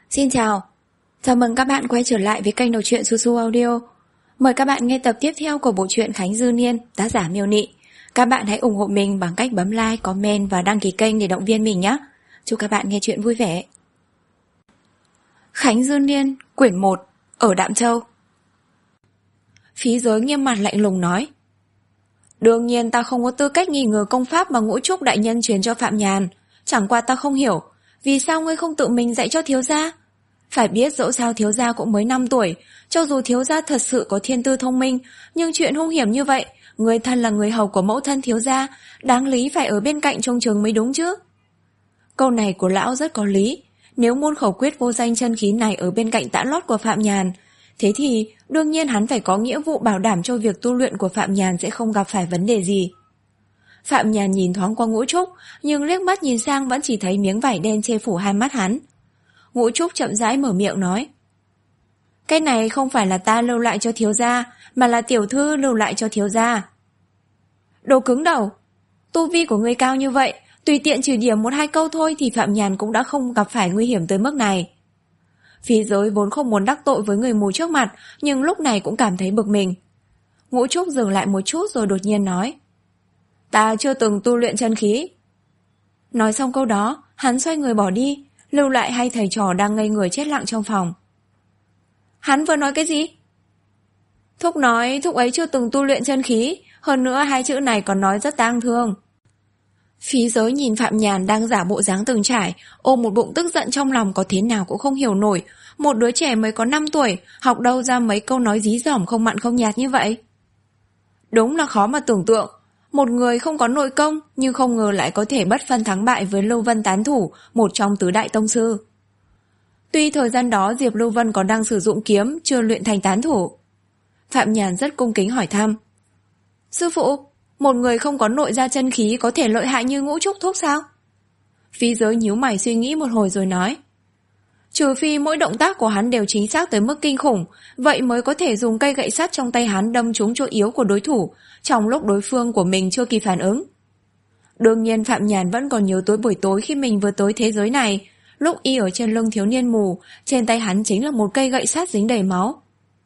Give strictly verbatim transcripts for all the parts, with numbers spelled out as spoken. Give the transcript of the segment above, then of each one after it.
Xin chào, chào mừng các bạn quay trở lại với kênh đọc truyện Su Su Audio. Mời các bạn nghe tập tiếp theo của bộ truyện Khánh Dư Niên, tác giả Miêu Nị. Các bạn hãy ủng hộ mình bằng cách bấm like, comment và đăng ký kênh để động viên mình nhé. Chúc các bạn nghe truyện vui vẻ. Khánh Dư Niên, quyển một, ở Đạm Châu. Phí Giới nghiêm mặt lạnh lùng nói: Đương nhiên ta không có tư cách nghi ngờ công pháp mà Ngũ Trúc đại nhân truyền cho Phạm Nhàn. Chẳng qua ta không hiểu, vì sao ngươi không tự mình dạy cho thiếu gia? Phải biết dẫu sao thiếu gia cũng mới năm tuổi, cho dù thiếu gia thật sự có thiên tư thông minh, nhưng chuyện hung hiểm như vậy, người thân là người hầu của mẫu thân thiếu gia, đáng lý phải ở bên cạnh trông chừng mới đúng chứ. Câu này của lão rất có lý. Nếu môn khẩu quyết vô danh chân khí này ở bên cạnh tã lót của Phạm Nhàn, thế thì đương nhiên hắn phải có nghĩa vụ bảo đảm cho việc tu luyện của Phạm Nhàn sẽ không gặp phải vấn đề gì. Phạm Nhàn nhìn thoáng qua Ngũ Trúc, nhưng liếc mắt nhìn sang vẫn chỉ thấy miếng vải đen che phủ hai mắt hắn. Ngũ Trúc chậm rãi mở miệng nói: Cái này không phải là ta lưu lại cho thiếu gia, mà là tiểu thư lưu lại cho thiếu gia. Đồ cứng đầu, tu vi của ngươi cao như vậy, tùy tiện chỉ điểm một hai câu thôi thì Phạm Nhàn cũng đã không gặp phải nguy hiểm tới mức này. Phí Giới vốn không muốn đắc tội với người mù trước mặt, nhưng lúc này cũng cảm thấy bực mình. Ngũ Trúc dừng lại một chút rồi đột nhiên nói: Ta chưa từng tu luyện chân khí. Nói xong câu đó, hắn xoay người bỏ đi, lưu lại hai thầy trò đang ngây người chết lặng trong phòng. Hắn vừa nói cái gì? Thúc nói thúc ấy chưa từng tu luyện chân khí, hơn nữa hai chữ này còn nói rất tang thương. Phí Giới nhìn Phạm Nhàn đang giả bộ dáng từng trải, ôm một bụng tức giận trong lòng có thế nào cũng không hiểu nổi. Một đứa trẻ mới có năm tuổi, học đâu ra mấy câu nói dí dỏm không mặn không nhạt như vậy. Đúng là khó mà tưởng tượng. Một người không có nội công, nhưng không ngờ lại có thể bất phân thắng bại với Lưu Vân tán thủ, một trong tứ đại tông sư. Tuy thời gian đó Diệp Lưu Vân còn đang sử dụng kiếm, chưa luyện thành tán thủ. Phạm Nhàn rất cung kính hỏi thăm: Sư phụ, một người không có nội gia chân khí có thể lợi hại như Ngũ Trúc thúc sao? Phí Giới nhíu mày suy nghĩ một hồi rồi nói: Trừ phi mỗi động tác của hắn đều chính xác tới mức kinh khủng, vậy mới có thể dùng cây gậy sắt trong tay hắn đâm trúng chỗ yếu của đối thủ, trong lúc đối phương của mình chưa kịp phản ứng. Đương nhiên Phạm Nhàn vẫn còn nhớ tối buổi tối khi mình vừa tới thế giới này, lúc y ở trên lưng thiếu niên mù, trên tay hắn chính là một cây gậy sắt dính đầy máu.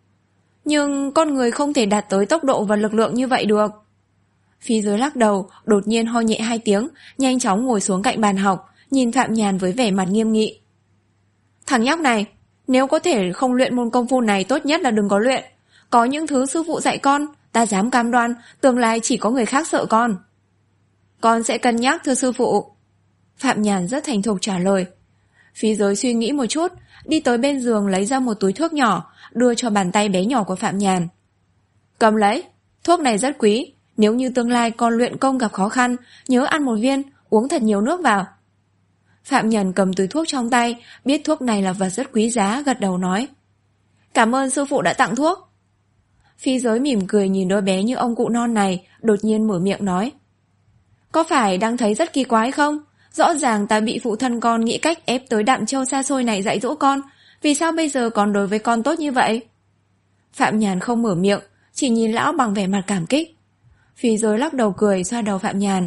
Nhưng con người không thể đạt tới tốc độ và lực lượng như vậy được. Phí Giới lắc đầu, đột nhiên ho nhẹ hai tiếng, nhanh chóng ngồi xuống cạnh bàn học, nhìn Phạm Nhàn với vẻ mặt nghiêm nghị. Thằng nhóc này, nếu có thể không luyện môn công phu này tốt nhất là đừng có luyện. Có những thứ sư phụ dạy con, ta dám cam đoan, tương lai chỉ có người khác sợ con. Con sẽ cân nhắc thưa sư phụ. Phạm Nhàn rất thành thục trả lời. Phí Giới suy nghĩ một chút, đi tới bên giường lấy ra một túi thuốc nhỏ, đưa cho bàn tay bé nhỏ của Phạm Nhàn. Cầm lấy, thuốc này rất quý, nếu như tương lai con luyện công gặp khó khăn, nhớ ăn một viên, uống thật nhiều nước vào. Phạm Nhàn cầm túi thuốc trong tay, biết thuốc này là vật rất quý giá, gật đầu nói: Cảm ơn sư phụ đã tặng thuốc. Phí Giới mỉm cười nhìn đôi bé như ông cụ non này, đột nhiên mở miệng nói: Có phải đang thấy rất kỳ quái không? Rõ ràng ta bị phụ thân con nghĩ cách ép tới Đạm Châu xa xôi này dạy dỗ con, vì sao bây giờ còn đối với con tốt như vậy? Phạm Nhàn không mở miệng, chỉ nhìn lão bằng vẻ mặt cảm kích. Phí Giới lắc đầu cười, xoa đầu Phạm Nhàn: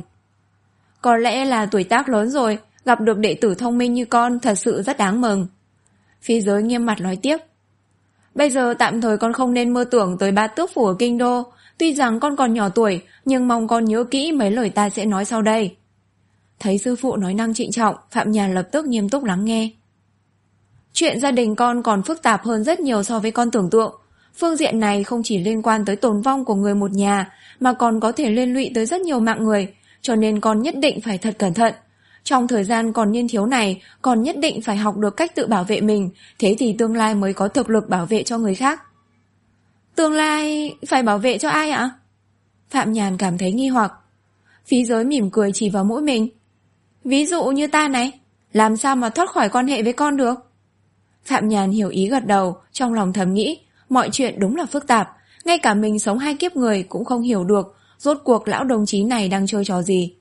Có lẽ là tuổi tác lớn rồi, gặp được đệ tử thông minh như con thật sự rất đáng mừng. Phí Giới nghiêm mặt nói tiếp: Bây giờ tạm thời con không nên mơ tưởng tới Bá Tước Phủ ở Kinh Đô. Tuy rằng con còn nhỏ tuổi, nhưng mong con nhớ kỹ mấy lời ta sẽ nói sau đây. Thấy sư phụ nói năng trịnh trọng, Phạm Nhàn lập tức nghiêm túc lắng nghe. Chuyện gia đình con còn phức tạp hơn rất nhiều so với con tưởng tượng. Phương diện này không chỉ liên quan tới tồn vong của người một nhà, mà còn có thể liên lụy tới rất nhiều mạng người, cho nên con nhất định phải thật cẩn thận. Trong thời gian còn niên thiếu này, con nhất định phải học được cách tự bảo vệ mình, thế thì tương lai mới có thực lực bảo vệ cho người khác. Tương lai phải bảo vệ cho ai ạ? Phạm Nhàn cảm thấy nghi hoặc. Phí Giới mỉm cười chỉ vào mũi mình. Ví dụ như ta này, làm sao mà thoát khỏi quan hệ với con được? Phạm Nhàn hiểu ý gật đầu, trong lòng thầm nghĩ, mọi chuyện đúng là phức tạp, ngay cả mình sống hai kiếp người cũng không hiểu được, rốt cuộc lão đồng chí này đang chơi trò gì.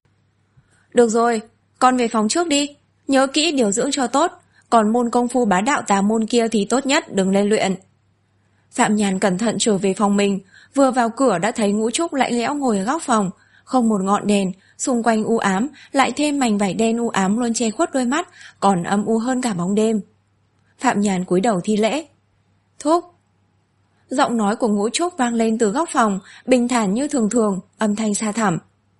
Được rồi, con về phòng trước đi, nhớ kỹ điều dưỡng cho tốt, còn môn công phu bá đạo tà môn kia thì tốt nhất đừng lên luyện. Phạm Nhàn cẩn thận trở về phòng mình, vừa vào cửa đã thấy Ngũ Trúc lạnh lẽo ngồi ở góc phòng, không một ngọn đèn, xung quanh u ám, lại thêm mảnh vải đen u ám luôn che khuất đôi mắt, còn âm u hơn cả bóng đêm. Phạm Nhàn cúi đầu thi lễ. Thúc. Giọng nói của Ngũ Trúc vang lên từ góc phòng, bình thản như thường thường, âm thanh xa thẳm.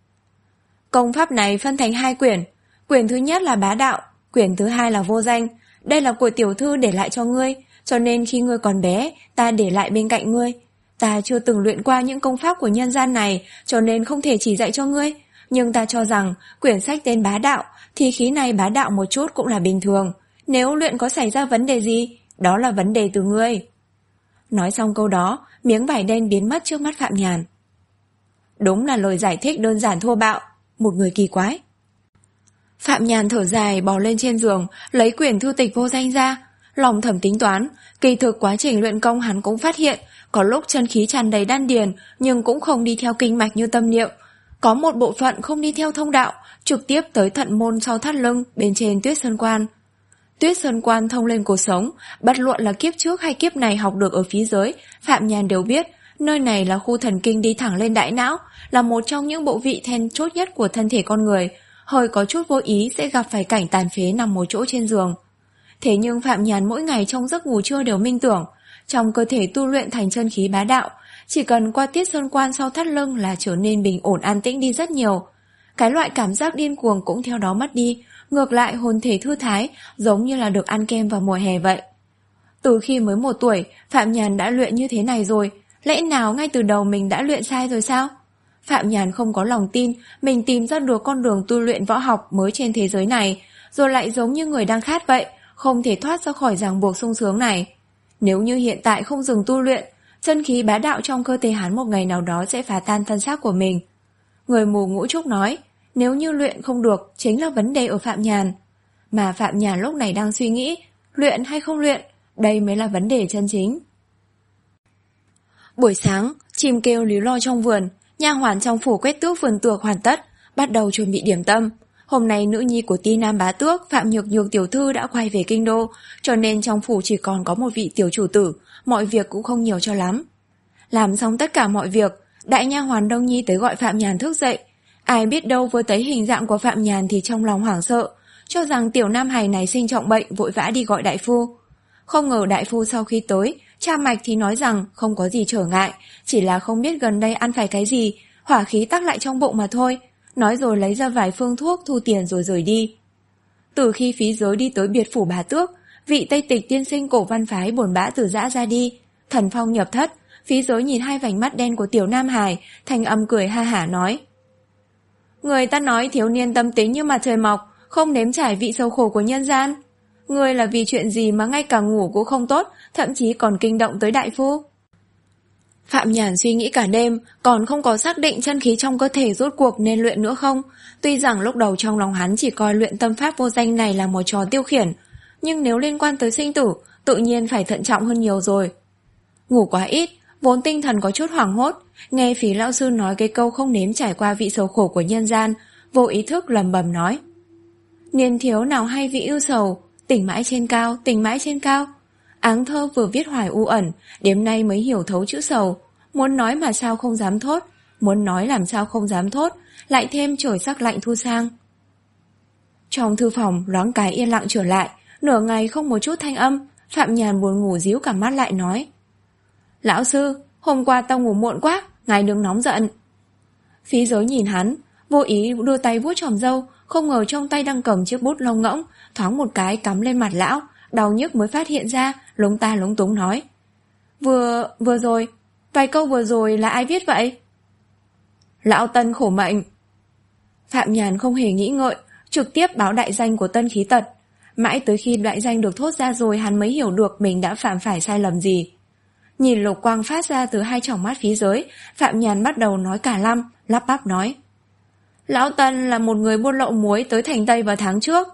Công pháp này phân thành hai quyển. Quyển thứ nhất là bá đạo, quyển thứ hai là vô danh. Đây là của tiểu thư để lại cho ngươi, cho nên khi ngươi còn bé, ta để lại bên cạnh ngươi. Ta chưa từng luyện qua những công pháp của nhân gian này, cho nên không thể chỉ dạy cho ngươi. Nhưng ta cho rằng, quyển sách tên bá đạo, thì khí này bá đạo một chút cũng là bình thường. Nếu luyện có xảy ra vấn đề gì, đó là vấn đề từ ngươi. Nói xong câu đó, miếng vải đen biến mất trước mắt Phạm Nhàn. Đúng là lời giải thích đơn giản thô bạo, một người kỳ quái. Phạm Nhàn thở dài bò lên trên giường, lấy quyển thư tịch vô danh ra, lòng thầm tính toán. Kỳ thực quá trình luyện công hắn cũng phát hiện, có lúc chân khí tràn đầy đan điền, nhưng cũng không đi theo kinh mạch như tâm niệm. Có một bộ phận không đi theo thông đạo, trực tiếp tới thận môn sau thắt lưng bên trên Tuyết Sơn Quan. Tuyết Sơn Quan thông lên cuộc sống, bất luận là kiếp trước hay kiếp này học được ở phía dưới, Phạm Nhàn đều biết, nơi này là khu thần kinh đi thẳng lên đại não, là một trong những bộ vị then chốt nhất của thân thể con người, hơi có chút vô ý sẽ gặp phải cảnh tàn phế nằm một chỗ trên giường. Thế nhưng Phạm Nhàn mỗi ngày trong giấc ngủ trưa đều minh tưởng, trong cơ thể tu luyện thành chân khí bá đạo, chỉ cần qua Tuyết Sơn Quan sau thắt lưng là trở nên bình ổn an tĩnh đi rất nhiều. Cái loại cảm giác điên cuồng cũng theo đó mất đi, ngược lại hồn thể thư thái, giống như là được ăn kem vào mùa hè vậy. Từ khi mới một tuổi, Phạm Nhàn đã luyện như thế này rồi, lẽ nào ngay từ đầu mình đã luyện sai rồi sao? Phạm Nhàn không có lòng tin mình tìm ra được con đường tu luyện võ học mới trên thế giới này, rồi lại giống như người đang khát vậy, không thể thoát ra khỏi ràng buộc sung sướng này. Nếu như hiện tại không dừng tu luyện, chân khí bá đạo trong cơ thể hắn một ngày nào đó sẽ phá tan thân xác của mình. Người mù Ngũ Trúc nói, nếu như luyện không được chính là vấn đề ở Phạm Nhàn. Mà Phạm Nhàn lúc này đang suy nghĩ, luyện hay không luyện, đây mới là vấn đề chân chính. Buổi sáng, chim kêu líu lo trong vườn, nha hoàn trong phủ quét tước vườn tược hoàn tất, bắt đầu chuẩn bị điểm tâm. Hôm nay nữ nhi của Ti Nam bá tước Phạm Nhược Nhược tiểu thư đã quay về kinh đô, cho nên trong phủ chỉ còn có một vị tiểu chủ tử, mọi việc cũng không nhiều cho lắm. Làm xong tất cả mọi việc, đại nha hoàn Đông Nhi tới gọi Phạm Nhàn thức dậy. Ai biết đâu vừa thấy hình dạng của Phạm Nhàn thì trong lòng hoảng sợ, cho rằng tiểu nam hài này sinh trọng bệnh, vội vã đi gọi đại phu. Không ngờ đại phu sau khi tới, tra mạch thì nói rằng không có gì trở ngại, chỉ là không biết gần đây ăn phải cái gì, hỏa khí tắc lại trong bụng mà thôi. Nói rồi lấy ra vài phương thuốc thu tiền rồi rời đi. Từ khi phí giới đi tới biệt phủ bá tước, vị Tây Tịch tiên sinh cổ văn phái buồn bã từ giã ra đi, thần phong nhập thất. Phí giới nhìn hai vành mắt đen của tiểu nam hài, thanh âm cười ha hả nói: Người ta nói thiếu niên tâm tính như mặt trời mọc, không nếm trải vị sầu khổ của nhân gian. Người là vì chuyện gì mà ngay cả ngủ cũng không tốt, thậm chí còn kinh động tới đại phu? Phạm Nhàn suy nghĩ cả đêm, còn không có xác định chân khí trong cơ thể rốt cuộc nên luyện nữa không. Tuy rằng lúc đầu trong lòng hắn chỉ coi luyện tâm pháp vô danh này là một trò tiêu khiển, nhưng nếu liên quan tới sinh tử, tự nhiên phải thận trọng hơn nhiều rồi. Ngủ quá ít, vốn tinh thần có chút hoảng hốt, nghe phí lão sư nói cái câu không nếm trải qua vị sầu khổ của nhân gian, vô ý thức lầm bầm nói: Niên thiếu nào hay vị ưu sầu, tỉnh mãi trên cao, tỉnh mãi trên cao. Áng thơ vừa viết hoài u ẩn, đêm nay mới hiểu thấu chữ sầu. Muốn nói mà sao không dám thốt, muốn nói làm sao không dám thốt, lại thêm trời sắc lạnh thu sang. Trong thư phòng loáng cái yên lặng trở lại, nửa ngày không một chút thanh âm. Phạm Nhàn buồn ngủ díu cả mắt lại nói: Lão sư, hôm qua tao ngủ muộn quá, ngài đừng nóng giận. Phí giới nhìn hắn, vô ý đưa tay vuốt chòm râu, không ngờ trong tay đang cầm chiếc bút lông ngỗng, thoáng một cái cắm lên mặt lão, đau nhức mới phát hiện ra, lúng ta lúng túng nói: Vừa, vừa rồi, vài câu vừa rồi là ai viết vậy? Lão Tân khổ mệnh. Phạm Nhàn không hề nghĩ ngợi, trực tiếp báo đại danh của Tân Khí Tật. Mãi tới khi đại danh được thốt ra rồi hắn mới hiểu được mình đã phạm phải sai lầm gì. Nhìn lục quang phát ra từ hai tròng mắt phí giới, Phạm Nhàn bắt đầu nói cả lăm, lắp bắp nói: Lão Tân là một người buôn lậu muối tới thành Tây vào tháng trước.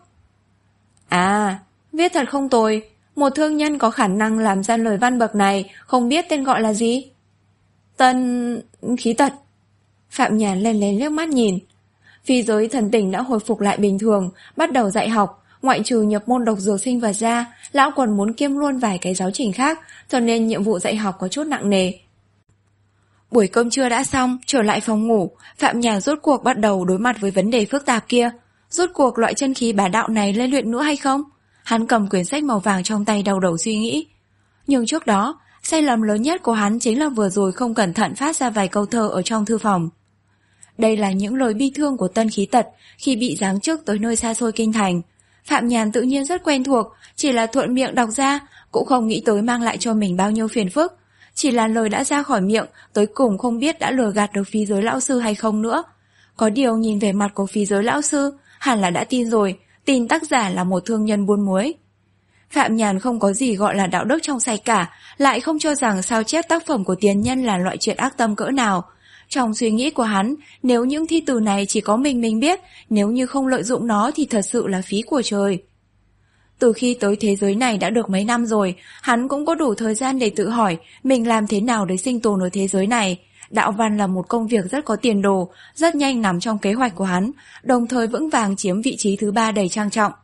À, viết thật không tồi. Một thương nhân có khả năng làm ra lời văn bậc này, không biết tên gọi là gì? Tân... Khí Tật. Phạm Nhàn lên lên liếc mắt nhìn. Phi giới thần tình đã hồi phục lại bình thường, bắt đầu dạy học. Ngoại trừ nhập môn độc dược sinh vật ra, lão còn muốn kiêm luôn vài cái giáo trình khác, cho nên nhiệm vụ dạy học có chút nặng nề. Buổi cơm trưa đã xong, trở lại phòng ngủ, Phạm Nhàn rốt cuộc bắt đầu đối mặt với vấn đề phức tạp kia. Rốt cuộc loại chân khí bá đạo này lên luyện nữa hay không? Hắn cầm quyển sách màu vàng trong tay đau đầu suy nghĩ. Nhưng trước đó, sai lầm lớn nhất của hắn chính là vừa rồi không cẩn thận phát ra vài câu thơ ở trong thư phòng. Đây là những lời bi thương của Tân Khí Tật khi bị giáng chức tới nơi xa xôi kinh thành. Phạm Nhàn tự nhiên rất quen thuộc, chỉ là thuận miệng đọc ra, cũng không nghĩ tới mang lại cho mình bao nhiêu phiền phức. Chỉ là lời đã ra khỏi miệng, tới cùng không biết đã lừa gạt được Phí Giới lão sư hay không nữa. Có điều nhìn về mặt của Phí Giới lão sư, hẳn là đã tin rồi, tin tác giả là một thương nhân buôn muối. Phạm Nhàn không có gì gọi là đạo đức trong sạch cả, lại không cho rằng sao chép tác phẩm của tiền nhân là loại chuyện ác tâm cỡ nào. Trong suy nghĩ của hắn, nếu những thi từ này chỉ có mình mình biết, nếu như không lợi dụng nó thì thật sự là phí của trời. Từ khi tới thế giới này đã được mấy năm rồi, hắn cũng có đủ thời gian để tự hỏi mình làm thế nào để sinh tồn ở thế giới này. Đạo văn là một công việc rất có tiền đồ, rất nhanh nằm trong kế hoạch của hắn, đồng thời vững vàng chiếm vị trí thứ ba đầy trang trọng.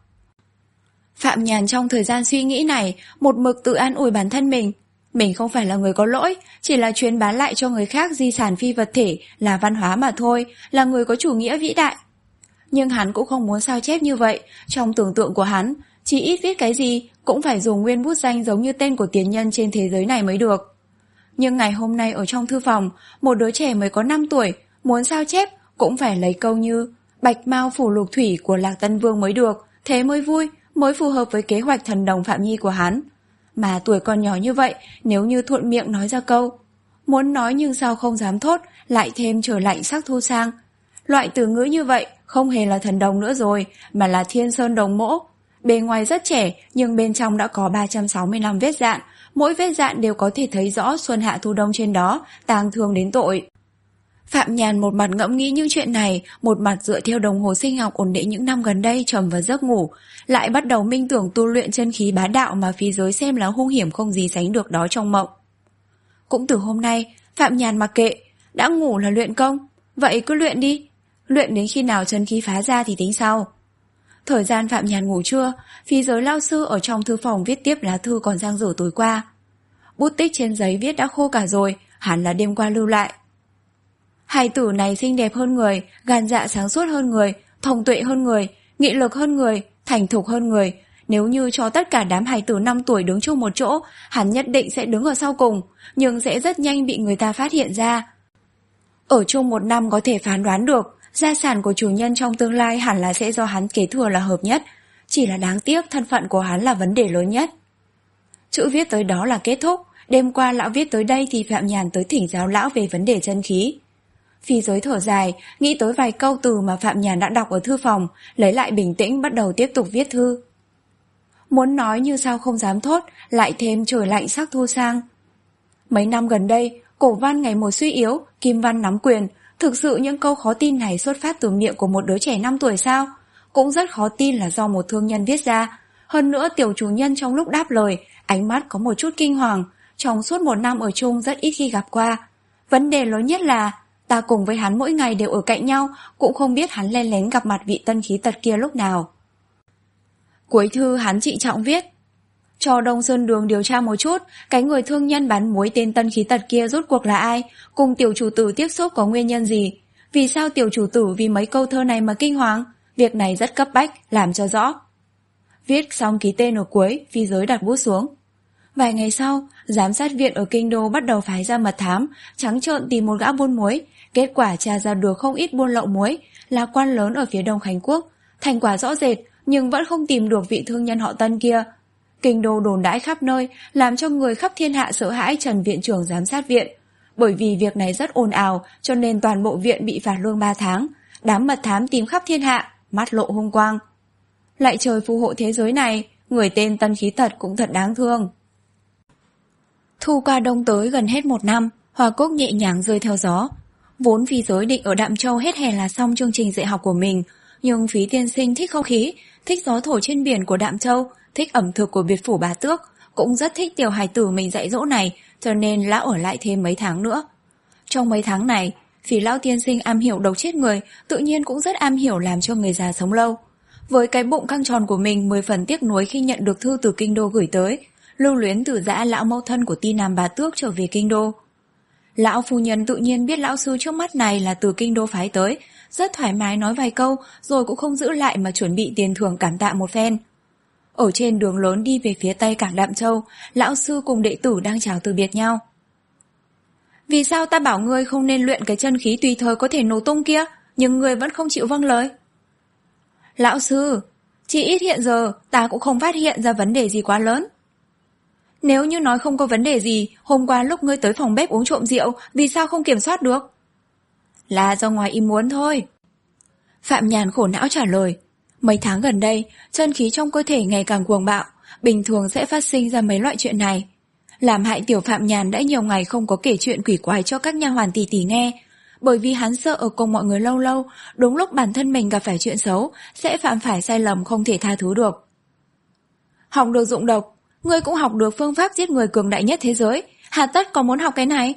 Phạm Nhàn trong thời gian suy nghĩ này, một mực tự an ủi bản thân mình. Mình không phải là người có lỗi, chỉ là truyền bá lại cho người khác di sản phi vật thể là văn hóa mà thôi, là người có chủ nghĩa vĩ đại. Nhưng hắn cũng không muốn sao chép như vậy, trong tưởng tượng của hắn, chỉ ít viết cái gì cũng phải dùng nguyên bút danh giống như tên của tiền nhân trên thế giới này mới được. Nhưng ngày hôm nay ở trong thư phòng, một đứa trẻ mới có năm tuổi, muốn sao chép cũng phải lấy câu như Bạch Mao phủ lục thủy của Lạc Tân Vương mới được, thế mới vui, mới phù hợp với kế hoạch thần đồng Phạm Nhi của hắn. Mà tuổi còn nhỏ như vậy, nếu như thuận miệng nói ra câu muốn nói nhưng sao không dám thốt, lại thêm trời lạnh sắc thu sang. Loại từ ngữ như vậy không hề là thần đồng nữa rồi, mà là thiên sơn đồng mỗ. Bề ngoài rất trẻ, nhưng bên trong đã có ba trăm sáu mươi lăm vết dạn, mỗi vết dạn đều có thể thấy rõ xuân hạ thu đông trên đó, tang thương đến tội. Phạm Nhàn một mặt ngẫm nghĩ những chuyện này, một mặt dựa theo đồng hồ sinh học ổn định những năm gần đây trầm vào giấc ngủ, lại bắt đầu minh tưởng tu luyện chân khí bá đạo mà Phí Giới xem là hung hiểm không gì sánh được đó trong mộng. Cũng từ hôm nay, Phạm Nhàn mặc kệ, đã ngủ là luyện công, vậy cứ luyện đi, luyện đến khi nào chân khí phá ra thì tính sau. Thời gian Phạm Nhàn ngủ trưa, Phí Giới lao sư ở trong thư phòng viết tiếp lá thư còn dang dở tối qua. Bút tích trên giấy viết đã khô cả rồi, hẳn là đêm qua lưu lại. Hài tử này xinh đẹp hơn người, gan dạ sáng suốt hơn người, thông tuệ hơn người, nghị lực hơn người, thành thục hơn người. Nếu như cho tất cả đám hài tử năm tuổi đứng chung một chỗ, hắn nhất định sẽ đứng ở sau cùng, nhưng sẽ rất nhanh bị người ta phát hiện ra. Ở chung một năm có thể phán đoán được, gia sản của chủ nhân trong tương lai hẳn là sẽ do hắn kế thừa là hợp nhất. Chỉ là đáng tiếc thân phận của hắn là vấn đề lớn nhất. Chữ viết tới đó là kết thúc, đêm qua lão viết tới đây thì Phạm Nhàn tới thỉnh giáo lão về vấn đề chân khí. Phí Giới thở dài, nghĩ tới vài câu từ mà Phạm Nhàn đã đọc ở thư phòng, lấy lại bình tĩnh bắt đầu tiếp tục viết thư. Muốn nói như sao không dám thốt, lại thêm trời lạnh sắc thu sang. Mấy năm gần đây, cổ văn ngày một suy yếu, kim văn nắm quyền. Thực sự những câu khó tin này xuất phát từ miệng của một đứa trẻ năm tuổi sao? Cũng rất khó tin là do một thương nhân viết ra. Hơn nữa tiểu chủ nhân trong lúc đáp lời, ánh mắt có một chút kinh hoàng. Trong suốt một năm ở chung rất ít khi gặp qua. Vấn đề lớn nhất là ta cùng với hắn mỗi ngày đều ở cạnh nhau, cũng không biết hắn len lén gặp mặt vị Tân Khí Tật kia lúc nào. Cuối thư hắn trịnh trọng viết: cho Đông Sơn Đường điều tra một chút, cái người thương nhân bán muối tên Tân Khí Tật kia rốt cuộc là ai, cùng tiểu chủ tử tiếp xúc có nguyên nhân gì, vì sao tiểu chủ tử vì mấy câu thơ này mà kinh hoàng, việc này rất cấp bách, làm cho rõ. Viết xong ký tên ở cuối, Phí Giới đặt bút xuống. Vài ngày sau, giám sát viện ở Kinh Đô bắt đầu phái ra mật thám, trắng trợn tìm một gã buôn muối. Kết quả tra ra được không ít buôn lậu muối, là quan lớn ở phía Đông Khánh Quốc. Thành quả rõ rệt, nhưng vẫn không tìm được vị thương nhân họ Tân kia. Kinh Đô đồn đãi khắp nơi, làm cho người khắp thiên hạ sợ hãi Trần viện trưởng giám sát viện. Bởi vì việc này rất ồn ào, cho nên toàn bộ viện bị phạt lương ba tháng. Đám mật thám tìm khắp thiên hạ, mắt lộ hung quang. Lại trời phù hộ thế giới này, người tên Tân Khí Tật cũng thật đáng thương. Thu qua đông tới gần hết một năm, hoa cúc nhẹ nhàng rơi theo gió. Vốn Phí Giới định ở Đạm Châu hết hè là xong chương trình dạy học của mình, nhưng Phí tiên sinh thích không khí, thích gió thổi trên biển của Đạm Châu, thích ẩm thực của biệt phủ Bá Tước, cũng rất thích tiểu hài tử mình dạy dỗ này, cho nên lão ở lại thêm mấy tháng nữa. Trong mấy tháng này, Phí lão tiên sinh am hiểu độc chết người, tự nhiên cũng rất am hiểu làm cho người già sống lâu. Với cái bụng căng tròn của mình, mười phần tiếc nuối khi nhận được thư từ Kinh Đô gửi tới, lưu luyến từ giã lão mẫu thân của Ti Nam Bá Tước trở về Kinh Đô. Lão phu nhân tự nhiên biết lão sư trước mắt này là từ Kinh Đô phái tới, rất thoải mái nói vài câu, rồi cũng không giữ lại mà chuẩn bị tiền thưởng cảm tạ một phen. Ở trên đường lớn đi về phía tây cảng Đạm Châu, lão sư cùng đệ tử đang chào từ biệt nhau. Vì sao ta bảo ngươi không nên luyện cái chân khí tùy thời có thể nổ tung kia, nhưng ngươi vẫn không chịu vâng lời? Lão sư, chỉ ít hiện giờ ta cũng không phát hiện ra vấn đề gì quá lớn. Nếu như nói không có vấn đề gì, hôm qua lúc ngươi tới phòng bếp uống trộm rượu, vì sao không kiểm soát được? Là do ngoài ý muốn thôi. Phạm Nhàn khổ não trả lời. Mấy tháng gần đây, chân khí trong cơ thể ngày càng cuồng bạo, bình thường sẽ phát sinh ra mấy loại chuyện này. Làm hại tiểu Phạm Nhàn đã nhiều ngày không có kể chuyện quỷ quái cho các nha hoàn tỷ tỷ nghe, bởi vì hắn sợ ở cùng mọi người lâu lâu, đúng lúc bản thân mình gặp phải chuyện xấu, sẽ phạm phải sai lầm không thể tha thứ được. Học được dụng độc, ngươi cũng học được phương pháp giết người cường đại nhất thế giới, hà tất có muốn học cái này?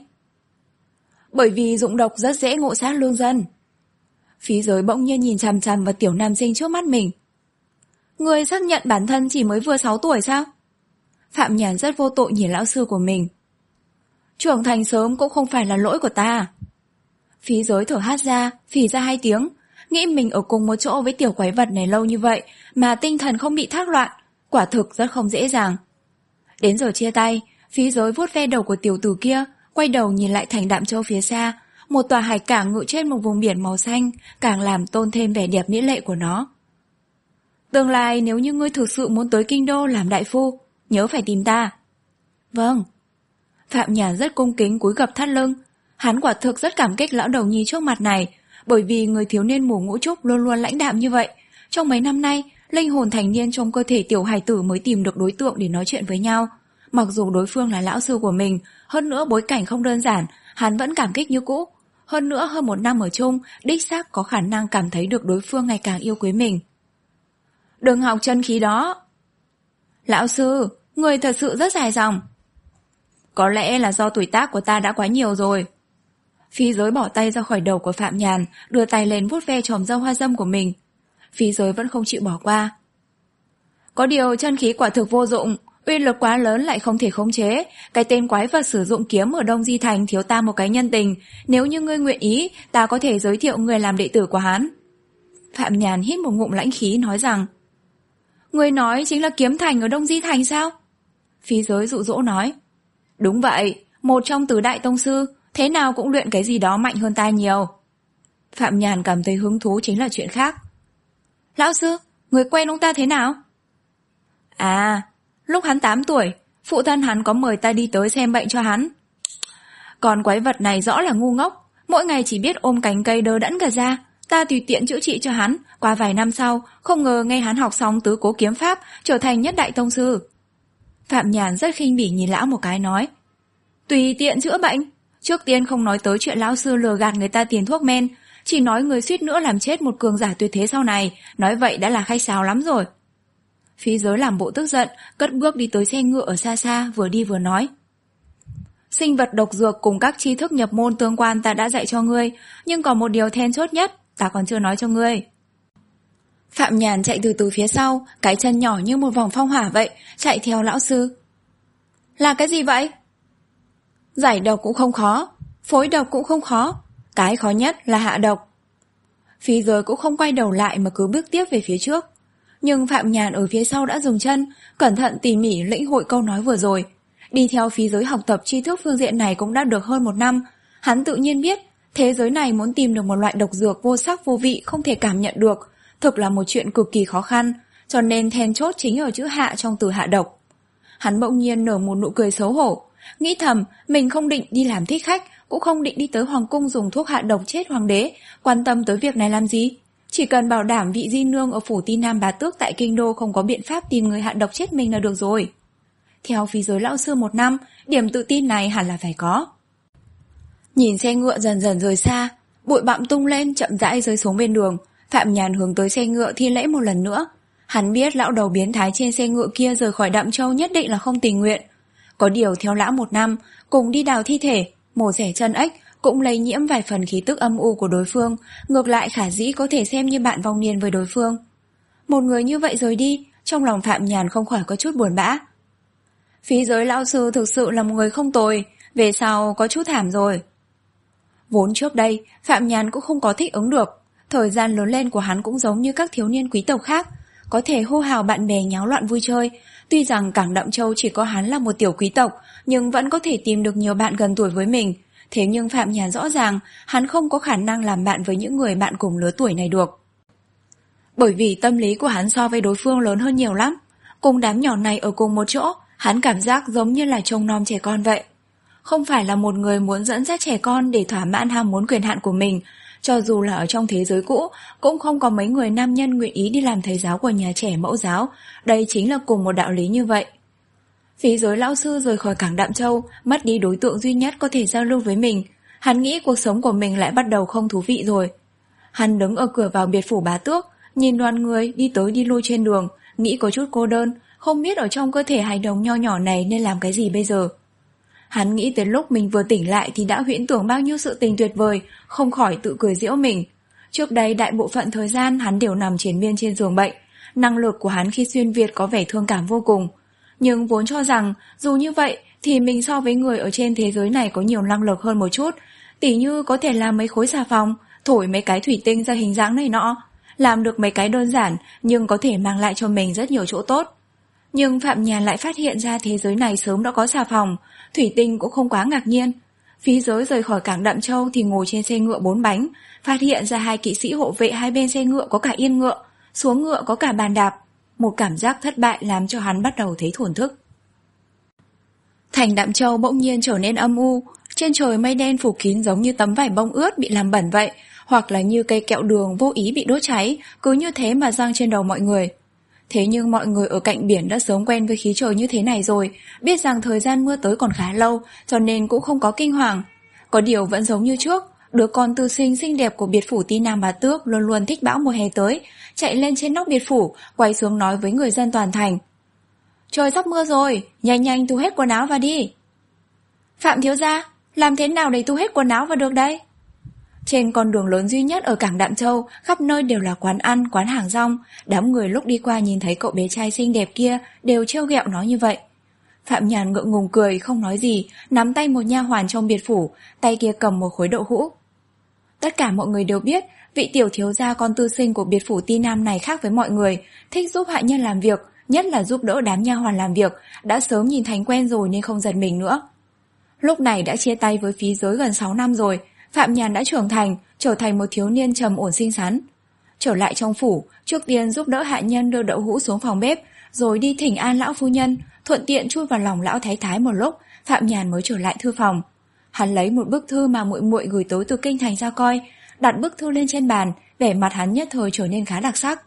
Bởi vì dụng độc rất dễ ngộ sát lương dân. Phí Giới bỗng nhiên nhìn chằm chằm vào tiểu nam sinh trước mắt mình. Ngươi xác nhận bản thân chỉ mới vừa sáu tuổi sao? Phạm Nhàn rất vô tội nhìn lão sư của mình. Trưởng thành sớm cũng không phải là lỗi của ta. Phí Giới thở hắt ra, phì ra hai tiếng, nghĩ mình ở cùng một chỗ với tiểu quái vật này lâu như vậy mà tinh thần không bị thác loạn, quả thực rất không dễ dàng. Đến giờ chia tay, Phí Giới vuốt ve đầu của tiểu tử kia, quay đầu nhìn lại thành Đạm Châu phía xa, một tòa hải cảng ngự trên một vùng biển màu xanh, càng làm tôn thêm vẻ đẹp mỹ lệ của nó. Tương lai nếu như ngươi thực sự muốn tới kinh đô làm đại phu, nhớ phải tìm ta. Vâng. Phạm Nhàn rất cung kính cúi gập thắt lưng. Hắn quả thực rất cảm kích lão đầu nhi trước mặt này, bởi vì người thiếu niên mù ngũ trúc luôn luôn lãnh đạm như vậy. Trong mấy năm nay, linh hồn thành niên trong cơ thể tiểu hài tử mới tìm được đối tượng để nói chuyện với nhau. Mặc dù đối phương là lão sư của mình, hơn nữa bối cảnh không đơn giản, hắn vẫn cảm kích như cũ. Hơn nữa hơn một năm ở chung, đích xác có khả năng cảm thấy được đối phương ngày càng yêu quý mình. Đừng học chân khí đó. Lão sư, người thật sự rất dài dòng. Có lẽ là do tuổi tác của ta đã quá nhiều rồi. Phí Giới bỏ tay ra khỏi đầu của Phạm Nhàn, đưa tay lên vuốt ve chòm râu hoa dâm của mình. Phí Giới vẫn không chịu bỏ qua. Có điều chân khí quả thực vô dụng, uy lực quá lớn lại không thể khống chế. Cái tên quái vật sử dụng kiếm ở Đông Di Thành thiếu ta một cái nhân tình. Nếu như ngươi nguyện ý, ta có thể giới thiệu ngươi làm đệ tử của hắn. Phạm Nhàn hít một ngụm lãnh khí nói rằng, ngươi nói chính là Kiếm Thành ở Đông Di Thành sao? Phí Giới dụ dỗ nói, đúng vậy, một trong tứ đại tông sư, thế nào cũng luyện cái gì đó mạnh hơn ta nhiều. Phạm Nhàn cảm thấy hứng thú chính là chuyện khác. Lão sư, người quen ông ta thế nào? À, lúc hắn tám tuổi, phụ thân hắn có mời ta đi tới xem bệnh cho hắn. Còn quái vật này rõ là ngu ngốc, mỗi ngày chỉ biết ôm cành cây đơ đẫn cả ra. Ta tùy tiện chữa trị cho hắn, qua vài năm sau, không ngờ nghe hắn học xong tứ cố kiếm pháp, trở thành nhất đại tông sư. Phạm Nhàn rất khinh bỉ nhìn lão một cái nói, tùy tiện chữa bệnh. Trước tiên không nói tới chuyện lão sư lừa gạt người ta tiền thuốc men, chỉ nói người suýt nữa làm chết một cường giả tuyệt thế sau này, nói vậy đã là khách sáo lắm rồi. Phí Giới làm bộ tức giận, cất bước đi tới xe ngựa ở xa xa, vừa đi vừa nói, sinh vật độc dược cùng các tri thức nhập môn tương quan ta đã dạy cho ngươi, nhưng còn một điều then chốt nhất ta còn chưa nói cho ngươi. Phạm Nhàn chạy từ từ phía sau, cái chân nhỏ như một vòng phong hỏa vậy, chạy theo lão sư. Là cái gì vậy? Giải độc cũng không khó, phối độc cũng không khó, cái khó nhất là hạ độc. Phí Giới cũng không quay đầu lại mà cứ bước tiếp về phía trước. Nhưng Phạm Nhàn ở phía sau đã dừng chân, cẩn thận tỉ mỉ lĩnh hội câu nói vừa rồi. Đi theo Phí Giới học tập tri thức phương diện này cũng đã được hơn một năm. Hắn tự nhiên biết, thế giới này muốn tìm được một loại độc dược vô sắc vô vị không thể cảm nhận được, thực là một chuyện cực kỳ khó khăn, cho nên then chốt chính ở chữ hạ trong từ hạ độc. Hắn bỗng nhiên nở một nụ cười xấu hổ, nghĩ thầm mình không định đi làm thích khách, cũng không định đi tới hoàng cung dùng thuốc hạ độc chết hoàng đế, quan tâm tới việc này làm gì? Chỉ cần bảo đảm vị di nương ở phủ Ti Nam Bá Tước tại kinh đô không có biện pháp tìm người hạ độc chết mình là được rồi. Theo Phí Giới lão sư một năm, điểm tự tin này hẳn là phải có. Nhìn xe ngựa dần dần rời xa, bụi bặm tung lên chậm rãi rơi xuống bên đường, Phạm Nhàn hướng tới xe ngựa thi lễ một lần nữa. Hắn biết lão đầu biến thái trên xe ngựa kia rời khỏi Đạm Châu nhất định là không tình nguyện. Có điều theo lão một năm, cùng đi đào thi thể, mổ xẻ chân ếch, cũng lây nhiễm vài phần khí tức âm u của đối phương, ngược lại khả dĩ có thể xem như bạn vong niên với đối phương. Một người như vậy rời đi, trong lòng Phạm Nhàn không khỏi có chút buồn bã. Phí Giới lão sư thực sự là một người không tồi, về sau có chút thảm rồi. Vốn trước đây, Phạm Nhàn cũng không có thích ứng được, thời gian lớn lên của hắn cũng giống như các thiếu niên quý tộc khác, có thể hô hào bạn bè nháo loạn vui chơi. Tuy rằng Cảng Đạm Châu chỉ có hắn là một tiểu quý tộc, nhưng vẫn có thể tìm được nhiều bạn gần tuổi với mình. Thế nhưng Phạm Nhàn rõ ràng hắn không có khả năng làm bạn với những người bạn cùng lứa tuổi này được. Bởi vì tâm lý của hắn so với đối phương lớn hơn nhiều lắm. Cùng đám nhỏ này ở cùng một chỗ, hắn cảm giác giống như là trông nom trẻ con vậy. Không phải là một người muốn dẫn dắt trẻ con để thỏa mãn ham muốn quyền hạn của mình. Cho dù là ở trong thế giới cũ, cũng không có mấy người nam nhân nguyện ý đi làm thầy giáo của nhà trẻ mẫu giáo. Đây chính là cùng một đạo lý như vậy. Phí Giới lão sư rời khỏi Cảng Đạm Châu, mất đi đối tượng duy nhất có thể giao lưu với mình. Hắn nghĩ cuộc sống của mình lại bắt đầu không thú vị rồi. Hắn đứng ở cửa vào biệt phủ Bá Tước, nhìn đoàn người đi tới đi lui trên đường, nghĩ có chút cô đơn, không biết ở trong cơ thể hài đồng nho nhỏ này nên làm cái gì bây giờ. Hắn nghĩ tới lúc mình vừa tỉnh lại thì đã huyễn tưởng bao nhiêu sự tình tuyệt vời, không khỏi tự cười giễu mình. Trước đây đại bộ phận thời gian hắn đều nằm triền miên trên giường bệnh, năng lực của hắn khi xuyên Việt có vẻ thương cảm vô cùng. Nhưng vốn cho rằng dù như vậy thì mình so với người ở trên thế giới này có nhiều năng lực hơn một chút, tỉ như có thể làm mấy khối xà phòng, thổi mấy cái thủy tinh ra hình dáng này nọ, làm được mấy cái đơn giản nhưng có thể mang lại cho mình rất nhiều chỗ tốt. Nhưng Phạm Nhàn lại phát hiện ra thế giới này sớm đã có xà phòng, thủy tinh cũng không quá ngạc nhiên. Phí Giới rời khỏi Cảng Đạm Châu thì ngồi trên xe ngựa bốn bánh, phát hiện ra hai kỵ sĩ hộ vệ hai bên xe ngựa có cả yên ngựa, xuống ngựa có cả bàn đạp. Một cảm giác thất bại làm cho hắn bắt đầu thấy thổn thức. Thành Đạm Châu bỗng nhiên trở nên âm u, trên trời mây đen phủ kín giống như tấm vải bông ướt bị làm bẩn vậy, hoặc là như cây kẹo đường vô ý bị đốt cháy, cứ như thế mà giăng trên đầu mọi người. Thế nhưng mọi người ở cạnh biển đã sớm quen với khí trời như thế này rồi, biết rằng thời gian mưa tới còn khá lâu, cho nên cũng không có kinh hoàng. Có điều vẫn giống như trước, đứa con tư sinh xinh đẹp của biệt phủ Ti Nam Bá Tước luôn luôn thích bão mùa hè tới, chạy lên trên nóc biệt phủ, quay xuống nói với người dân toàn thành: "Trời sắp mưa rồi, nhanh nhanh thu hết quần áo vào đi." "Phạm thiếu gia, làm thế nào để thu hết quần áo vào được đây?" Trên con đường lớn duy nhất ở Cảng Đạm Châu, khắp nơi đều là quán ăn, quán hàng rong. Đám người lúc đi qua nhìn thấy cậu bé trai xinh đẹp kia đều trêu ghẹo nó như vậy. Phạm Nhàn ngượng ngùng cười, không nói gì, nắm tay một nha hoàn trong biệt phủ, tay kia cầm một khối đậu hũ. Tất cả mọi người đều biết, vị tiểu thiếu gia con tư sinh của biệt phủ Ti Nam này khác với mọi người, thích giúp hạ nhân làm việc, nhất là giúp đỡ đám nha hoàn làm việc, đã sớm nhìn thành quen rồi nên không giật mình nữa. Lúc này đã chia tay với Phí Giới gần sáu năm rồi, Phạm Nhàn đã trưởng thành, trở thành một thiếu niên trầm ổn xinh xắn. Trở lại trong phủ, trước tiên giúp đỡ hạ nhân đưa đậu hũ xuống phòng bếp, rồi đi thỉnh an lão phu nhân, thuận tiện chui vào lòng lão thái thái một lúc, Phạm Nhàn mới trở lại thư phòng. Hắn lấy một bức thư mà muội muội gửi tới từ kinh thành ra coi, đặt bức thư lên trên bàn, vẻ mặt hắn nhất thời trở nên khá đặc sắc.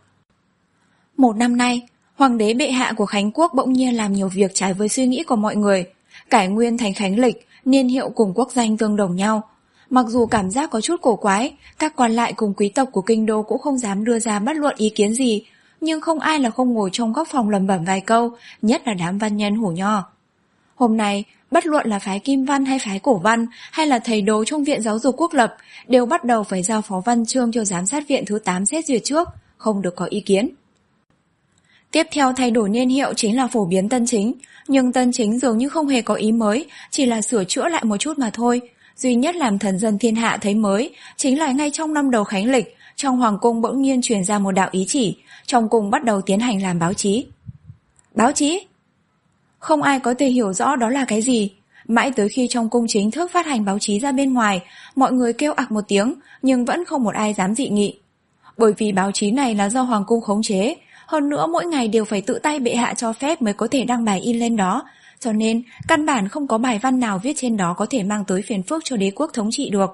Một năm nay, hoàng đế bệ hạ của Khánh Quốc bỗng nhiên làm nhiều việc trái với suy nghĩ của mọi người, cải nguyên thành Khánh Lịch, niên hiệu cùng quốc danh tương đồng nhau. Mặc dù cảm giác có chút cổ quái, các quan lại cùng quý tộc của kinh đô cũng không dám đưa ra bất luận ý kiến gì, nhưng không ai là không ngồi trong góc phòng lẩm bẩm vài câu, nhất là đám văn nhân hủ nho. Hôm nay, bất luận là phái Kim Văn hay phái Cổ Văn, hay là thầy đồ trong viện giáo dục quốc lập, đều bắt đầu phải giao phó văn chương cho giám sát viện thứ tám xét duyệt trước, không được có ý kiến. Tiếp theo thay đổi niên hiệu chính là phổ biến tân chính, nhưng tân chính dường như không hề có ý mới, chỉ là sửa chữa lại một chút mà thôi. Duy nhất làm thần dân thiên hạ thấy mới chính là ngay trong năm đầu Khánh Lịch, trong hoàng cung bỗng nhiên truyền ra một đạo ý chỉ, trong cung bắt đầu tiến hành làm báo chí. Báo chí? Không ai có thể hiểu rõ đó là cái gì. Mãi tới khi trong cung chính thức phát hành báo chí ra bên ngoài, mọi người kêu ặc một tiếng, nhưng vẫn không một ai dám dị nghị. Bởi vì báo chí này là do hoàng cung khống chế, hơn nữa mỗi ngày đều phải tự tay bệ hạ cho phép mới có thể đăng bài in lên đó, cho nên căn bản không có bài văn nào viết trên đó có thể mang tới phiền phức cho đế quốc thống trị được.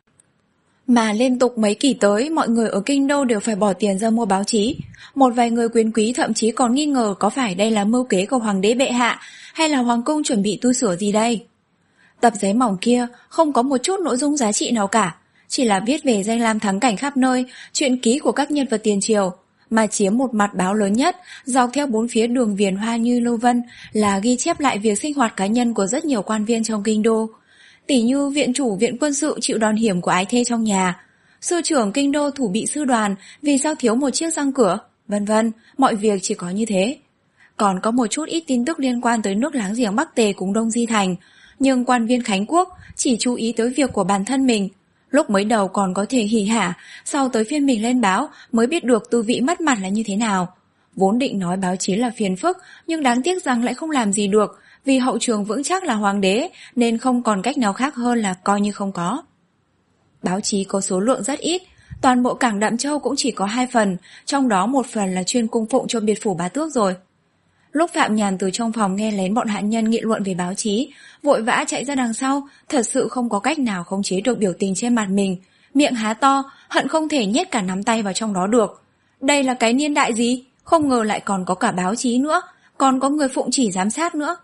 Mà liên tục mấy kỳ tới, mọi người ở kinh đô đều phải bỏ tiền ra mua báo chí. Một vài người quyền quý thậm chí còn nghi ngờ có phải đây là mưu kế của hoàng đế bệ hạ, hay là hoàng cung chuẩn bị tu sửa gì đây. Tập giấy mỏng kia không có một chút nội dung giá trị nào cả, chỉ là viết về danh lam thắng cảnh khắp nơi, truyện ký của các nhân vật tiền triều. Mà chiếm một mặt báo lớn nhất, dọc theo bốn phía đường viền hoa như lưu vân, là ghi chép lại việc sinh hoạt cá nhân của rất nhiều quan viên trong kinh đô. Tỷ như viện chủ viện quân sự chịu đòn hiểm của ái thê trong nhà, sư trưởng kinh đô thủ bị sư đoàn vì sao thiếu một chiếc răng cửa, vân vân, mọi việc chỉ có như thế. Còn có một chút ít tin tức liên quan tới nước láng giềng Bắc Tề cùng Đông Di Thành, nhưng quan viên Khánh Quốc chỉ chú ý tới việc của bản thân mình. Lúc mới đầu còn có thể hỉ hả, sau tới phiên mình lên báo mới biết được tư vị mất mặt là như thế nào. Vốn định nói báo chí là phiền phức, nhưng đáng tiếc rằng lại không làm gì được, vì hậu trường vững chắc là hoàng đế, nên không còn cách nào khác hơn là coi như không có. Báo chí có số lượng rất ít, toàn bộ cảng Đạm Châu cũng chỉ có hai phần, trong đó một phần là chuyên cung phụng cho biệt phủ bá tước rồi. Lúc Phạm Nhàn từ trong phòng nghe lén bọn hạ nhân nghị luận về báo chí, vội vã chạy ra đằng sau, thật sự không có cách nào khống chế được biểu tình trên mặt mình, miệng há to, hận không thể nhét cả nắm tay vào trong đó được. Đây là cái niên đại gì? Không ngờ lại còn có cả báo chí nữa, còn có người phụng chỉ giám sát nữa.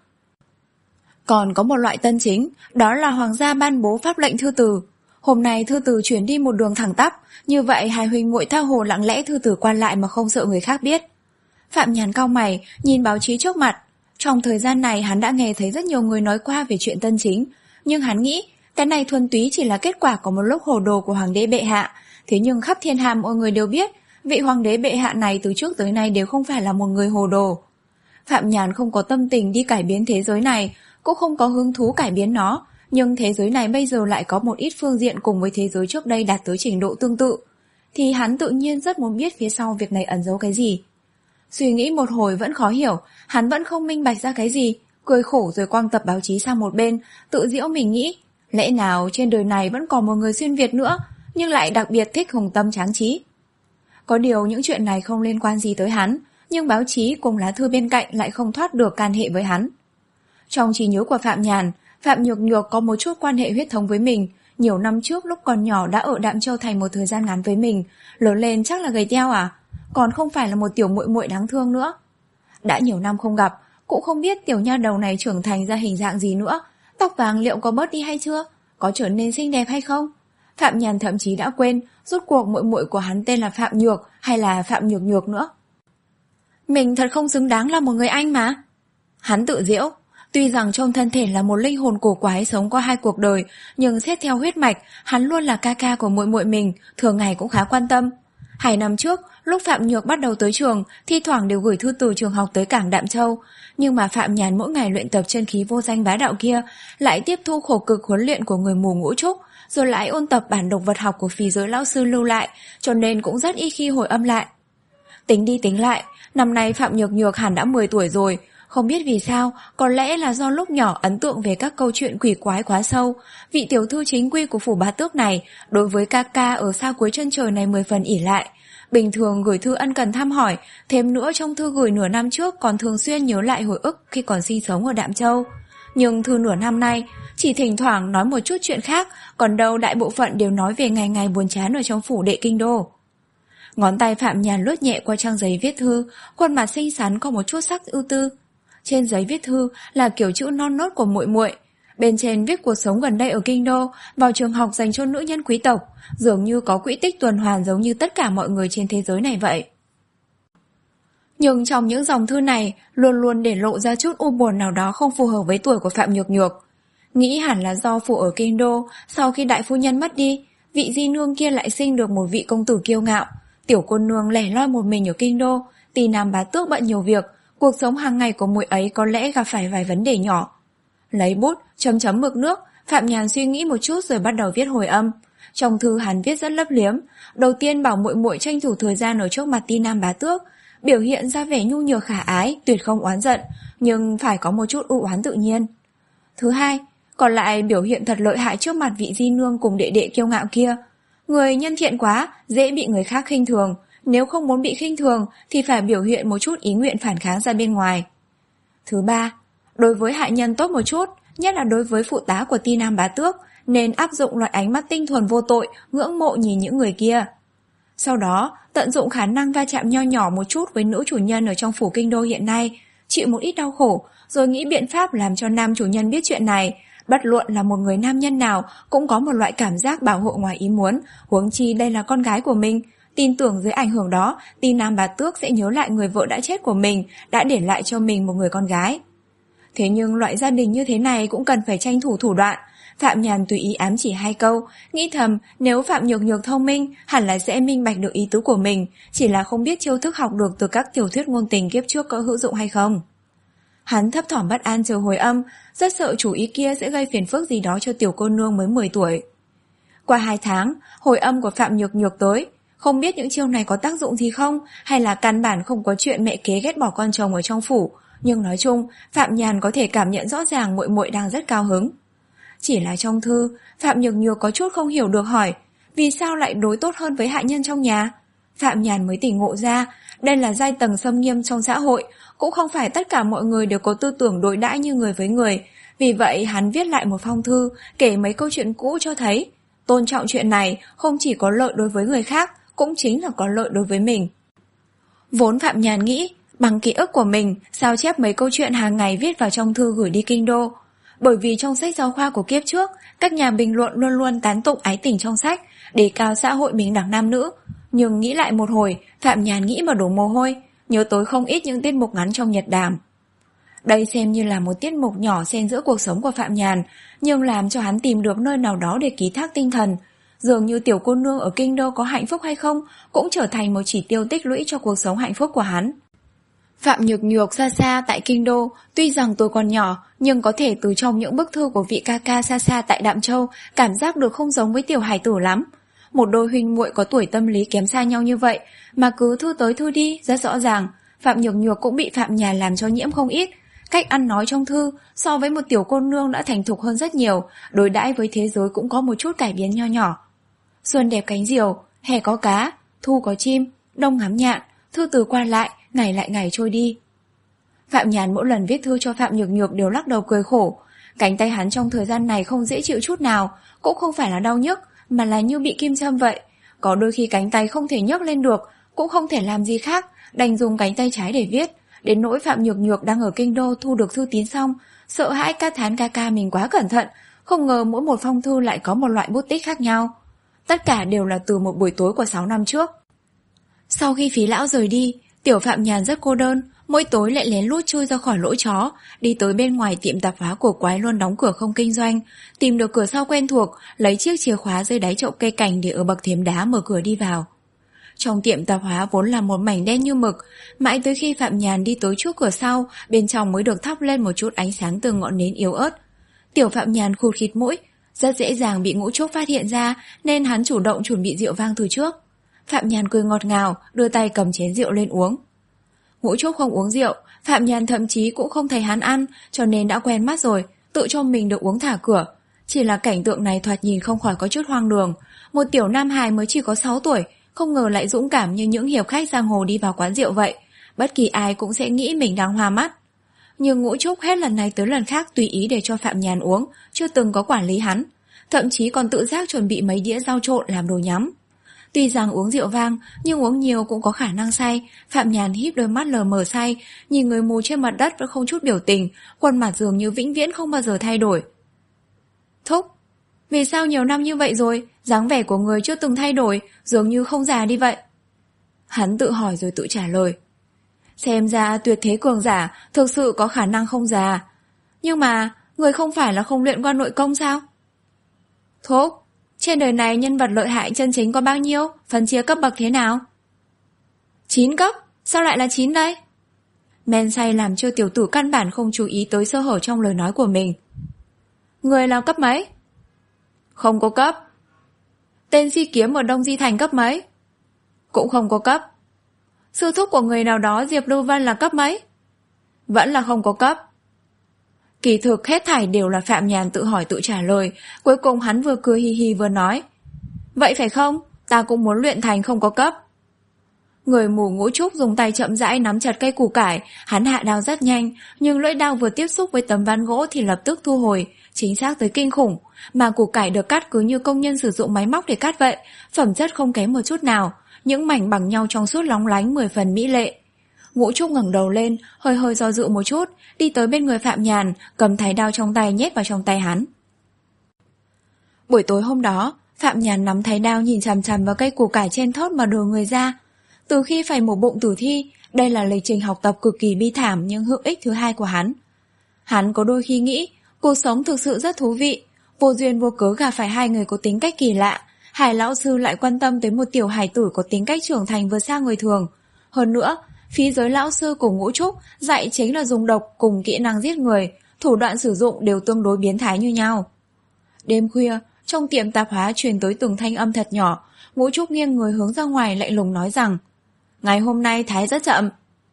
Còn có một loại tân chính, đó là hoàng gia ban bố pháp lệnh thư từ. Hôm nay thư từ chuyển đi một đường thẳng tắp, như vậy hai huynh muội tha hồ lặng lẽ thư từ qua lại mà không sợ người khác biết. Phạm Nhàn cau mày, nhìn báo chí trước mặt. Trong thời gian này hắn đã nghe thấy rất nhiều người nói qua về chuyện tân chính, nhưng hắn nghĩ cái này thuần túy chỉ là kết quả của một lúc hồ đồ của hoàng đế bệ hạ. Thế nhưng khắp thiên hạ mọi người đều biết, vị hoàng đế bệ hạ này từ trước tới nay đều không phải là một người hồ đồ. Phạm Nhàn không có tâm tình đi cải biến thế giới này, cũng không có hứng thú cải biến nó, nhưng thế giới này bây giờ lại có một ít phương diện cùng với thế giới trước đây đạt tới trình độ tương tự, thì hắn tự nhiên rất muốn biết phía sau việc này ẩn giấu cái gì. Suy nghĩ một hồi vẫn khó hiểu, hắn vẫn không minh bạch ra cái gì, cười khổ rồi quăng tập báo chí sang một bên, tự giễu mình nghĩ, lẽ nào trên đời này vẫn còn một người xuyên Việt nữa, nhưng lại đặc biệt thích hùng tâm tráng trí. Có điều những chuyện này không liên quan gì tới hắn, nhưng báo chí cùng lá thư bên cạnh lại không thoát được can hệ với hắn. Trong trí nhớ của Phạm Nhàn, Phạm Nhược Nhược có một chút quan hệ huyết thống với mình, nhiều năm trước lúc còn nhỏ đã ở Đạm Châu Thành một thời gian ngắn với mình, lớn lên chắc là gầy teo à, còn không phải là một tiểu muội muội đáng thương nữa. Đã nhiều năm không gặp, cũng không biết tiểu nha đầu này trưởng thành ra hình dạng gì nữa, tóc vàng liệu có bớt đi hay chưa, có trở nên xinh đẹp hay không. Phạm Nhàn thậm chí đã quên rốt cuộc muội muội của hắn tên là Phạm Nhược hay là Phạm Nhược Nhược nữa. Mình thật không xứng đáng là một người anh mà. Hắn tự giễu. Tuy rằng trong thân thể là một linh hồn cổ quái sống qua hai cuộc đời, nhưng xét theo huyết mạch, hắn luôn là ca ca của muội muội mình, thường ngày cũng khá quan tâm. Hai năm trước, lúc Phạm Nhược bắt đầu tới trường, thi thoảng đều gửi thư từ trường học tới cảng Đạm Châu, nhưng mà Phạm Nhàn mỗi ngày luyện tập chân khí vô danh bá đạo kia, lại tiếp thu khổ cực huấn luyện của người mù ngũ trúc, rồi lại ôn tập bản độc vật học của phí giới lão sư lưu lại, cho nên cũng rất ít khi hồi âm lại. Tính đi tính lại, năm nay Phạm Nhược Nhược hẳn đã mười tuổi rồi. Không biết vì sao, có lẽ là do lúc nhỏ ấn tượng về các câu chuyện quỷ quái quá sâu, vị tiểu thư chính quy của phủ bá tước này đối với ca ca ở xa cuối chân trời này mười phần ỷ lại. Bình thường gửi thư ân cần thăm hỏi, thêm nữa trong thư gửi nửa năm trước còn thường xuyên nhớ lại hồi ức khi còn sinh sống ở Đạm Châu. Nhưng thư nửa năm nay chỉ thỉnh thoảng nói một chút chuyện khác, còn đâu đại bộ phận đều nói về ngày ngày buồn chán ở trong phủ đệ kinh đô. Ngón tay Phạm Nhàn lướt nhẹ qua trang giấy viết thư, khuôn mặt xinh xắn có một chút sắc ưu tư. Trên giấy viết thư là kiểu chữ non nốt của muội muội, bên trên viết cuộc sống gần đây ở kinh đô, vào trường học dành cho nữ nhân quý tộc, dường như có quỹ tích tuần hoàn giống như tất cả mọi người trên thế giới này vậy. Nhưng trong những dòng thư này luôn luôn để lộ ra chút u buồn nào đó không phù hợp với tuổi của Phạm Nhược Nhược. Nghĩ hẳn là do phủ ở kinh đô, sau khi đại phu nhân mất đi, vị di nương kia lại sinh được một vị công tử kiêu ngạo, tiểu cô nương lẻ loi một mình ở kinh đô, tỳ nam bá tước bận nhiều việc, cuộc sống hàng ngày của muội ấy có lẽ gặp phải vài vấn đề nhỏ. Lấy bút, chấm chấm mực nước, Phạm Nhàn suy nghĩ một chút rồi bắt đầu viết hồi âm. Trong thư hắn viết rất lấp liếm, đầu tiên bảo muội muội tranh thủ thời gian ở trước mặt ti nam bá tước, biểu hiện ra vẻ nhu nhược khả ái, tuyệt không oán giận, nhưng phải có một chút u oán tự nhiên. Thứ hai, còn lại biểu hiện thật lợi hại trước mặt vị di nương cùng đệ đệ kiêu ngạo kia. Người nhân thiện quá, dễ bị người khác khinh thường, nếu không muốn bị khinh thường thì phải biểu hiện một chút ý nguyện phản kháng ra bên ngoài. Thứ ba, đối với hạ nhân tốt một chút, nhất là đối với phụ tá của ti nam bá tước, nên áp dụng loại ánh mắt tinh thuần vô tội, ngưỡng mộ nhìn những người kia. Sau đó, tận dụng khả năng va chạm nho nhỏ một chút với nữ chủ nhân ở trong phủ kinh đô hiện nay, chịu một ít đau khổ, rồi nghĩ biện pháp làm cho nam chủ nhân biết chuyện này. Bất luận là một người nam nhân nào cũng có một loại cảm giác bảo hộ ngoài ý muốn, huống chi đây là con gái của mình. Tin tưởng dưới ảnh hưởng đó, ti nam bá tước sẽ nhớ lại người vợ đã chết của mình, đã để lại cho mình một người con gái. Thế nhưng loại gia đình như thế này cũng cần phải tranh thủ thủ đoạn. Phạm Nhàn tùy ý ám chỉ hai câu, nghĩ thầm nếu Phạm Nhược Nhược thông minh, hẳn là sẽ minh bạch được ý tứ của mình, chỉ là không biết chiêu thức học được từ các tiểu thuyết ngôn tình kiếp trước có hữu dụng hay không. Hắn thấp thỏm bất an chờ hồi âm, rất sợ chủ ý kia sẽ gây phiền phức gì đó cho tiểu cô nương mới mười tuổi. Qua hai tháng, hồi âm của Phạm Nhược Nhược tới, Không biết những chiêu này có tác dụng gì không, hay là căn bản không có chuyện mẹ kế ghét bỏ con chồng ở trong phủ, nhưng nói chung, Phạm Nhàn có thể cảm nhận rõ ràng muội muội đang rất cao hứng. Chỉ là trong thư, Phạm Nhược Nhược có chút không hiểu được hỏi, vì sao lại đối tốt hơn với hạ nhân trong nhà? Phạm Nhàn mới tỉnh ngộ ra, đây là giai tầng xâm nghiêm trong xã hội, cũng không phải tất cả mọi người đều có tư tưởng đối đãi như người với người. Vì vậy hắn viết lại một phong thư, kể mấy câu chuyện cũ cho thấy, tôn trọng chuyện này không chỉ có lợi đối với người khác, cũng chính là có lợi đối với mình. Vốn Phạm Nhàn nghĩ, bằng ký ức của mình, sao chép mấy câu chuyện hàng ngày viết vào trong thư gửi đi kinh đô. Bởi vì trong sách giáo khoa của kiếp trước, các nhà bình luận luôn luôn tán tụng ái tình trong sách, đề cao xã hội bình đẳng nam nữ. Nhưng nghĩ lại một hồi, Phạm Nhàn nghĩ mà đổ mồ hôi, nhớ tới không ít những tiết mục ngắn trong Nhật Đàm. Đây xem như là một tiết mục nhỏ xen giữa cuộc sống của Phạm Nhàn, nhưng làm cho hắn tìm được nơi nào đó để ký thác tinh thần. Dường như tiểu cô nương ở kinh đô có hạnh phúc hay không, cũng trở thành một chỉ tiêu tích lũy cho cuộc sống hạnh phúc của hắn. Phạm Nhược Nhược xa xa tại kinh đô, tuy rằng tôi còn nhỏ, nhưng có thể từ trong những bức thư của vị ca ca xa xa tại Đạm Châu, cảm giác được không giống với tiểu hải tử lắm. Một đôi huynh muội có tuổi tâm lý kém xa nhau như vậy, mà cứ thư tới thư đi, rất rõ ràng, Phạm Nhược Nhược cũng bị Phạm Nhàn làm cho nhiễm không ít. Cách ăn nói trong thư, so với một tiểu cô nương đã thành thục hơn rất nhiều, đối đãi với thế giới cũng có một chút cải biến nho nhỏ. Xuân đẹp cánh diều, hè có cá, thu có chim, đông ngắm nhạn, thư từ qua lại, ngày lại ngày trôi đi. Phạm Nhàn mỗi lần viết thư cho Phạm Nhược Nhược đều lắc đầu cười khổ. Cánh tay hắn trong thời gian này không dễ chịu chút nào, cũng không phải là đau nhức, mà là như bị kim châm vậy. Có đôi khi cánh tay không thể nhấc lên được, cũng không thể làm gì khác, đành dùng cánh tay trái để viết. Đến nỗi Phạm Nhược Nhược đang ở kinh đô thu được thư tín xong, sợ hãi ca thán ca ca mình quá cẩn thận, không ngờ mỗi một phong thư lại có một loại bút tích khác nhau. Tất cả đều là từ một buổi tối của sáu năm trước. Sau khi Phí lão rời đi, tiểu Phạm Nhàn rất cô đơn, mỗi tối lại lén lút chui ra khỏi lỗ chó, đi tới bên ngoài tiệm tạp hóa của quái luôn đóng cửa không kinh doanh, tìm được cửa sau quen thuộc, lấy chiếc chìa khóa dưới đáy chậu cây cảnh để ở bậc thềm đá mở cửa đi vào. Trong tiệm tạp hóa vốn là một mảnh đen như mực, mãi tới khi Phạm Nhàn đi tới trước cửa sau, bên trong mới được thắp lên một chút ánh sáng từ ngọn nến yếu ớt. Tiểu Phạm Nhàn khụt khịt mũi, rất dễ dàng bị Ngũ Trúc phát hiện ra, nên hắn chủ động chuẩn bị rượu vang từ trước. Phạm Nhàn cười ngọt ngào, đưa tay cầm chén rượu lên uống. Ngũ Trúc không uống rượu, Phạm Nhàn thậm chí cũng không thấy hắn ăn, cho nên đã quen mắt rồi, tự cho mình được uống thả cửa. Chỉ là cảnh tượng này thoạt nhìn không khỏi có chút hoang đường. Một tiểu nam hài mới chỉ có sáu tuổi, không ngờ lại dũng cảm như những hiệp khách giang hồ đi vào quán rượu vậy. Bất kỳ ai cũng sẽ nghĩ mình đang hoa mắt. Nhưng Ngũ Trúc hết lần này tới lần khác tùy ý để cho Phạm Nhàn uống, chưa từng có quản lý hắn, thậm chí còn tự giác chuẩn bị mấy đĩa rau trộn làm đồ nhắm. Tuy rằng uống rượu vang, nhưng uống nhiều cũng có khả năng say. Phạm Nhàn híp đôi mắt lờ mờ say, nhìn người mù trên mặt đất vẫn không chút biểu tình, khuôn mặt dường như vĩnh viễn không bao giờ thay đổi. Thúc, vì sao nhiều năm như vậy rồi, dáng vẻ của người chưa từng thay đổi, dường như không già đi vậy? Hắn tự hỏi rồi tự trả lời. Xem ra tuyệt thế cường giả thực sự có khả năng không già. Nhưng mà, người không phải là không luyện qua nội công sao? Thúc, trên đời này nhân vật lợi hại chân chính có bao nhiêu, phân chia cấp bậc thế nào? Chín cấp, sao lại là chín đây? Men say làm cho tiểu tử căn bản không chú ý tới sơ hở trong lời nói của mình. Người là cấp mấy? Không có cấp. Tên Si Kiếm ở Đông Di Thành cấp mấy? Cũng không có cấp. Sư thúc của người nào đó Diệp Lưu Vân là cấp mấy? Vẫn là không có cấp. Kỳ thực hết thảy đều là Phạm Nhàn tự hỏi tự trả lời. Cuối cùng hắn vừa cười hi hi vừa nói, vậy phải không? Ta cũng muốn luyện thành không có cấp. Người mù Ngũ Trúc dùng tay chậm rãi nắm chặt cây củ cải. Hắn hạ đao rất nhanh, nhưng lưỡi đao vừa tiếp xúc với tấm ván gỗ thì lập tức thu hồi, chính xác tới kinh khủng. Mà củ cải được cắt cứ như công nhân sử dụng máy móc để cắt vậy, phẩm chất không kém một chút nào. Những mảnh bằng nhau trong suốt lóng lánh, mười phần mỹ lệ. Ngũ Trúc ngẩng đầu lên, hơi hơi do dự một chút, đi tới bên người Phạm Nhàn, cầm thái đao trong tay nhét vào trong tay hắn. Buổi tối hôm đó, Phạm Nhàn nắm thái đao nhìn chằm chằm vào cây củ cải trên thớt mà đờ người ra. Từ khi phải mổ bụng tử thi, đây là lịch trình học tập cực kỳ bi thảm nhưng hữu ích thứ hai của hắn. Hắn có đôi khi nghĩ, cuộc sống thực sự rất thú vị, vô duyên vô cớ gặp phải hai người có tính cách kỳ lạ. Hải lão sư lại quan tâm tới một tiểu hài tử có tính cách trưởng thành vượt xa người thường. Hơn nữa, Phí giới lão sư của Ngũ Trúc dạy chính là dùng độc cùng kỹ năng giết người, thủ đoạn sử dụng đều tương đối biến thái như nhau. Đêm khuya, trong tiệm tạp hóa truyền tới từng thanh âm thật nhỏ, Ngũ Trúc nghiêng người hướng ra ngoài lạnh lùng nói rằng: Ngày hôm nay thái rất chậm.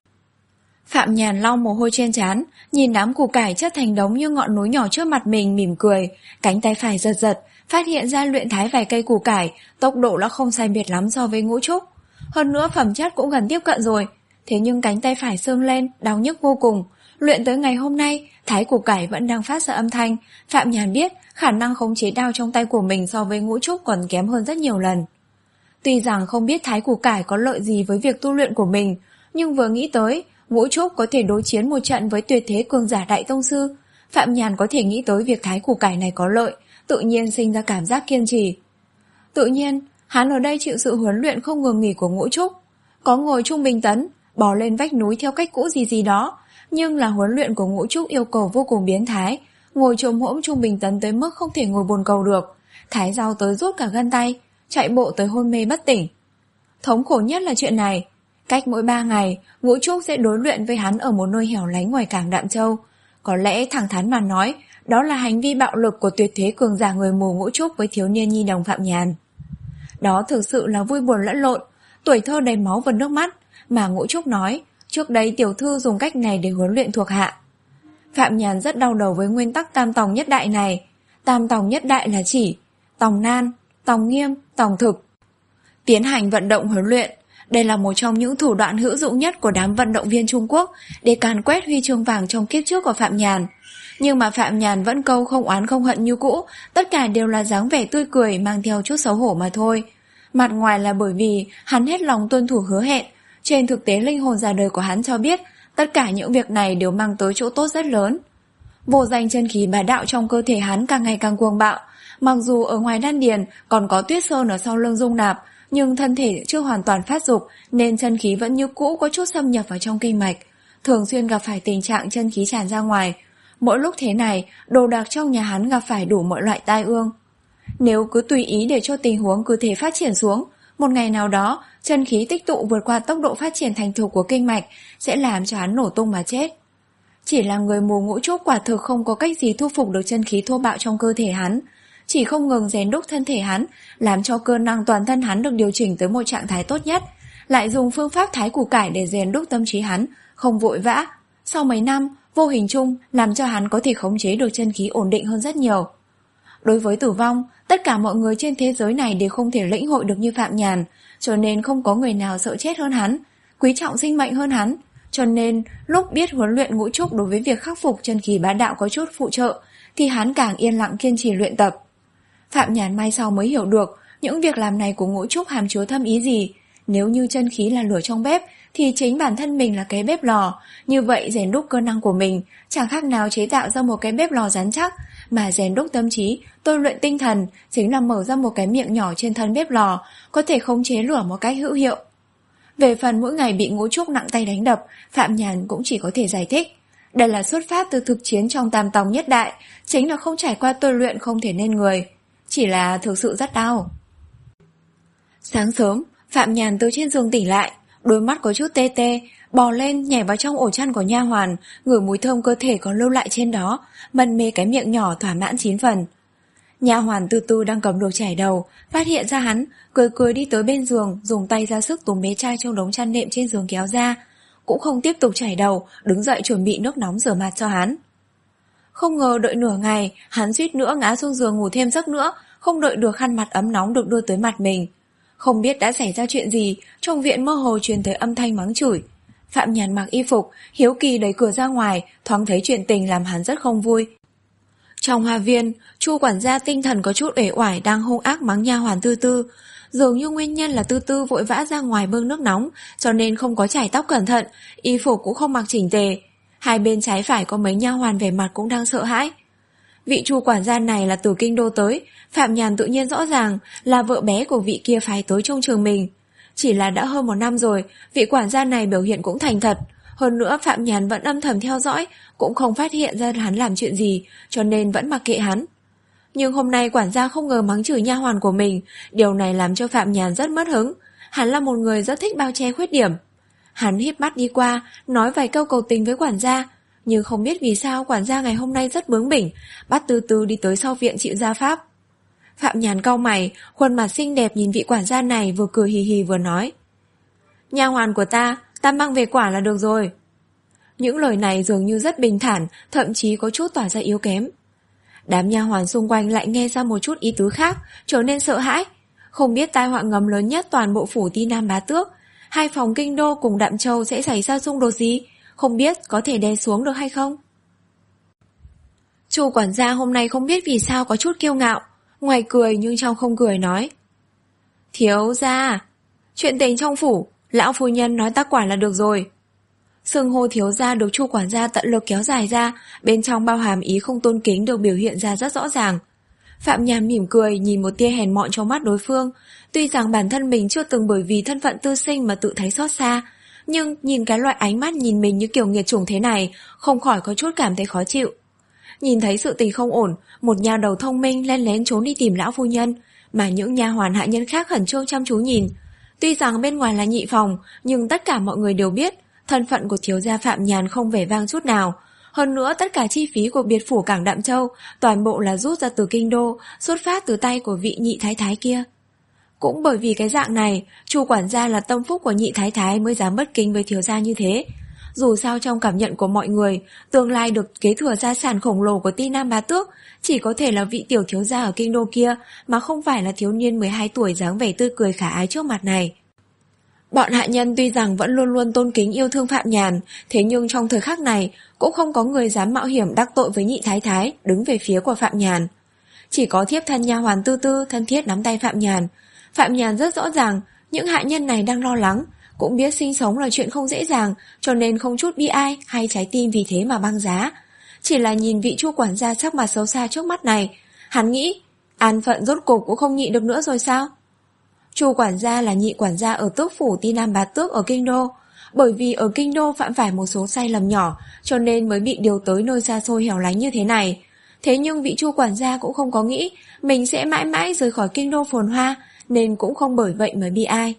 Phạm Nhàn lau mồ hôi trên trán, nhìn đám củ cải chất thành đống như ngọn núi nhỏ trước mặt mình mỉm cười, cánh tay phải giật giật, phát hiện ra luyện thái vài cây củ cải, tốc độ đã không sai biệt lắm so với Ngũ Trúc. Hơn nữa phẩm chất cũng gần tiếp cận rồi, thế nhưng cánh tay phải sưng lên, đau nhức vô cùng. Luyện tới ngày hôm nay, thái củ cải vẫn đang phát ra âm thanh. Phạm Nhàn biết khả năng khống chế đao trong tay của mình so với Ngũ Trúc còn kém hơn rất nhiều lần. Tuy rằng không biết thái củ cải có lợi gì với việc tu luyện của mình, nhưng vừa nghĩ tới Ngũ Trúc có thể đối chiến một trận với tuyệt thế cường giả đại tông sư, Phạm Nhàn có thể nghĩ tới việc thái củ cải này có lợi, tự nhiên sinh ra cảm giác kiên trì. Tự nhiên, hắn ở đây chịu sự huấn luyện không ngừng nghỉ của Ngũ Trúc, có ngồi trung bình tấn, bò lên vách núi theo cách cũ gì gì đó, nhưng là huấn luyện của Ngũ Trúc yêu cầu vô cùng biến thái, ngồi chồm hỗn trung bình tấn tới mức không thể ngồi bồn cầu được, thái dao tới rút cả gân tay, chạy bộ tới hôn mê bất tỉnh. Thống khổ nhất là chuyện này, cách mỗi ba ngày, Ngũ Trúc sẽ đối luyện với hắn ở một nơi hẻo lánh ngoài cảng Đạm Châu. Có lẽ thẳng thắn mà nói, đó là hành vi bạo lực của tuyệt thế cường giả người mù Ngũ Trúc với thiếu niên nhi đồng Phạm Nhàn. Đó thực sự là vui buồn lẫn lộn, tuổi thơ đầy máu và nước mắt, mà Ngũ Trúc nói, trước đây tiểu thư dùng cách này để huấn luyện thuộc hạ. Phạm Nhàn rất đau đầu với nguyên tắc tam tòng nhất đại này. Tam tòng nhất đại là chỉ tòng nan, tòng nghiêm, tòng thực. Tiến hành vận động huấn luyện, đây là một trong những thủ đoạn hữu dụng nhất của đám vận động viên Trung Quốc để càn quét huy chương vàng trong kiếp trước của Phạm Nhàn. Nhưng mà Phạm Nhàn vẫn câu không oán không hận như cũ, tất cả đều là dáng vẻ tươi cười mang theo chút xấu hổ mà thôi. Mặt ngoài là bởi vì hắn hết lòng tuân thủ hứa hẹn, trên thực tế linh hồn già đời của hắn cho biết tất cả những việc này đều mang tới chỗ tốt rất lớn. Vô danh chân khí bá đạo trong cơ thể hắn càng ngày càng cuồng bạo, mặc dù ở ngoài đan điền còn có Tuyết Sơn ở sau lưng dung nạp, nhưng thân thể chưa hoàn toàn phát dục nên chân khí vẫn như cũ có chút xâm nhập vào trong kinh mạch, thường xuyên gặp phải tình trạng chân khí tràn ra ngoài. Mỗi lúc thế này, đồ đạc trong nhà hắn gặp phải đủ mọi loại tai ương. Nếu cứ tùy ý để cho tình huống cứ thế phát triển xuống, một ngày nào đó, chân khí tích tụ vượt qua tốc độ phát triển thành thục của kinh mạch sẽ làm cho hắn nổ tung mà chết. Chỉ là người mù Ngũ Trúc quả thực không có cách gì thu phục được chân khí thô bạo trong cơ thể hắn, chỉ không ngừng rèn đúc thân thể hắn, làm cho cơ năng toàn thân hắn được điều chỉnh tới một trạng thái tốt nhất, lại dùng phương pháp thái củ cải để rèn đúc tâm trí hắn, không vội vã. Sau mấy năm, vô hình chung làm cho hắn có thể khống chế được chân khí ổn định hơn rất nhiều. Đối với tử vong, tất cả mọi người trên thế giới này đều không thể lĩnh hội được như Phạm Nhàn, cho nên không có người nào sợ chết hơn hắn, quý trọng sinh mệnh hơn hắn. Cho nên, lúc biết huấn luyện Ngũ Trúc đối với việc khắc phục chân khí bá đạo có chút phụ trợ, thì hắn càng yên lặng kiên trì luyện tập. Phạm Nhàn mai sau mới hiểu được những việc làm này của Ngũ Trúc hàm chứa thâm ý gì. Nếu như chân khí là lửa trong bếp, thì chính bản thân mình là cái bếp lò, như vậy rèn đúc cơ năng của mình chẳng khác nào chế tạo ra một cái bếp lò rắn chắc, mà rèn đúc tâm trí, tôi luyện tinh thần chính là mở ra một cái miệng nhỏ trên thân bếp lò, có thể khống chế lửa một cách hữu hiệu. Về phần mỗi ngày bị Ngũ Trúc nặng tay đánh đập, Phạm Nhàn cũng chỉ có thể giải thích, đây là xuất phát từ thực chiến trong tam tòng nhất đại, chính là không trải qua tôi luyện không thể nên người, chỉ là thực sự rất đau. Sáng sớm, Phạm Nhàn từ trên giường tỉnh lại, đôi mắt có chút tê tê, bò lên nhảy vào trong ổ chăn của nha hoàn, ngửi mùi thơm cơ thể còn lưu lại trên đó, mân mê cái miệng nhỏ thỏa mãn chín phần. Nha hoàn từ từ đang cầm đồ chải đầu, phát hiện ra hắn, cười cười đi tới bên giường, dùng tay ra sức túm bé trai trong đống chăn nệm trên giường kéo ra, cũng không tiếp tục chải đầu, đứng dậy chuẩn bị nước nóng rửa mặt cho hắn. Không ngờ đợi nửa ngày, hắn suýt nữa ngã xuống giường ngủ thêm giấc nữa, không đợi được khăn mặt ấm nóng được đưa tới mặt mình. Không biết đã xảy ra chuyện gì, trong viện mơ hồ truyền tới âm thanh mắng chửi. Phạm Nhàn mặc y phục, hiếu kỳ đẩy cửa ra ngoài, thoáng thấy chuyện tình làm hắn rất không vui. Trong hoa viên, Chu quản gia tinh thần có chút uể oải đang hung ác mắng nha hoàn Tư Tư. Dường như nguyên nhân là Tư Tư vội vã ra ngoài bưng nước nóng, cho nên không có chải tóc cẩn thận, y phục cũng không mặc chỉnh tề. Hai bên trái phải có mấy nha hoàn vẻ mặt cũng đang sợ hãi. Vị Chu quản gia này là từ kinh đô tới, Phạm Nhàn tự nhiên rõ ràng là vợ bé của vị kia phái tới trông trường mình. Chỉ là đã hơn một năm rồi, vị quản gia này biểu hiện cũng thành thật. Hơn nữa Phạm Nhàn vẫn âm thầm theo dõi, cũng không phát hiện ra hắn làm chuyện gì, cho nên vẫn mặc kệ hắn. Nhưng hôm nay quản gia không ngờ mắng chửi nha hoàn của mình, điều này làm cho Phạm Nhàn rất mất hứng. Hắn là một người rất thích bao che khuyết điểm. Hắn híp mắt đi qua, nói vài câu cầu tình với quản gia, nhưng không biết vì sao quản gia ngày hôm nay rất bướng bỉnh, bắt Tư Tư đi tới sau viện chịu gia pháp. Phạm Nhàn cau mày, khuôn mặt xinh đẹp nhìn vị quản gia này vừa cười hì hì vừa nói: Nha hoàn của ta, ta mang về quả là được rồi. Những lời này dường như rất bình thản, thậm chí có chút tỏ ra yếu kém. Đám nha hoàn xung quanh lại nghe ra một chút ý tứ khác, trở nên sợ hãi. Không biết tai họa ngầm lớn nhất toàn bộ phủ Ti Nam Bá Tước, hai phòng Kinh Đô cùng Đạm Châu sẽ xảy ra xung đột gì, không biết có thể đè xuống được hay không. Chu quản gia hôm nay không biết vì sao có chút kiêu ngạo, ngoài cười nhưng trong không cười nói: Thiếu gia, chuyện tình trong phủ, lão phu nhân nói ta quản là được rồi. Xưng hô thiếu gia được Chu quản gia tận lực kéo dài ra, bên trong bao hàm ý không tôn kính được biểu hiện ra rất rõ ràng. Phạm Nhàn mỉm cười nhìn một tia hèn mọn trong mắt đối phương. Tuy rằng bản thân mình chưa từng bởi vì thân phận tư sinh mà tự thấy xót xa, nhưng nhìn cái loại ánh mắt nhìn mình như kiểu nghiệt chủng thế này, không khỏi có chút cảm thấy khó chịu. Nhìn thấy sự tình không ổn, một nha đầu thông minh len lén trốn đi tìm lão phu nhân, mà những nha hoàn hạ nhân khác khẩn trương chăm chú nhìn. Tuy rằng bên ngoài là nhị phòng, nhưng tất cả mọi người đều biết thân phận của thiếu gia Phạm Nhàn không vẻ vang chút nào. Hơn nữa tất cả chi phí của biệt phủ cảng Đạm Châu toàn bộ là rút ra từ Kinh Đô, xuất phát từ tay của vị nhị thái thái kia. Cũng bởi vì cái dạng này, Chu quản gia là tâm phúc của nhị thái thái mới dám bất kính với thiếu gia như thế. Dù sao trong cảm nhận của mọi người, tương lai được kế thừa gia sản khổng lồ của Ti Nam Bá Tước chỉ có thể là vị tiểu thiếu gia ở Kinh Đô kia, mà không phải là thiếu niên mười hai tuổi dáng vẻ tươi cười khả ái trước mặt này. Bọn hạ nhân tuy rằng vẫn luôn luôn tôn kính yêu thương Phạm Nhàn, thế nhưng trong thời khắc này cũng không có người dám mạo hiểm đắc tội với nhị thái thái, đứng về phía của Phạm Nhàn. Chỉ có thiếp thân nha hoàn Tư Tư thân thiết nắm tay Phạm Nhàn. Phạm Nhàn rất rõ ràng những hạ nhân này đang lo lắng, cũng biết sinh sống là chuyện không dễ dàng, cho nên không chút bi ai hay trái tim vì thế mà băng giá. Chỉ là nhìn vị Chu quản gia sắc mặt xấu xa trước mắt này, hắn nghĩ an phận rốt cục cũng không nhịn được nữa rồi sao? Chu quản gia là nhị quản gia ở tước phủ Ti Nam Bá Tước ở Kinh Đô. Bởi vì ở Kinh Đô phạm phải một số sai lầm nhỏ, cho nên mới bị điều tới nơi xa xôi hẻo lánh như thế này. Thế nhưng vị Chu quản gia cũng không có nghĩ mình sẽ mãi mãi rời khỏi Kinh Đô phồn hoa, nên cũng không bởi vậy mà bi ai.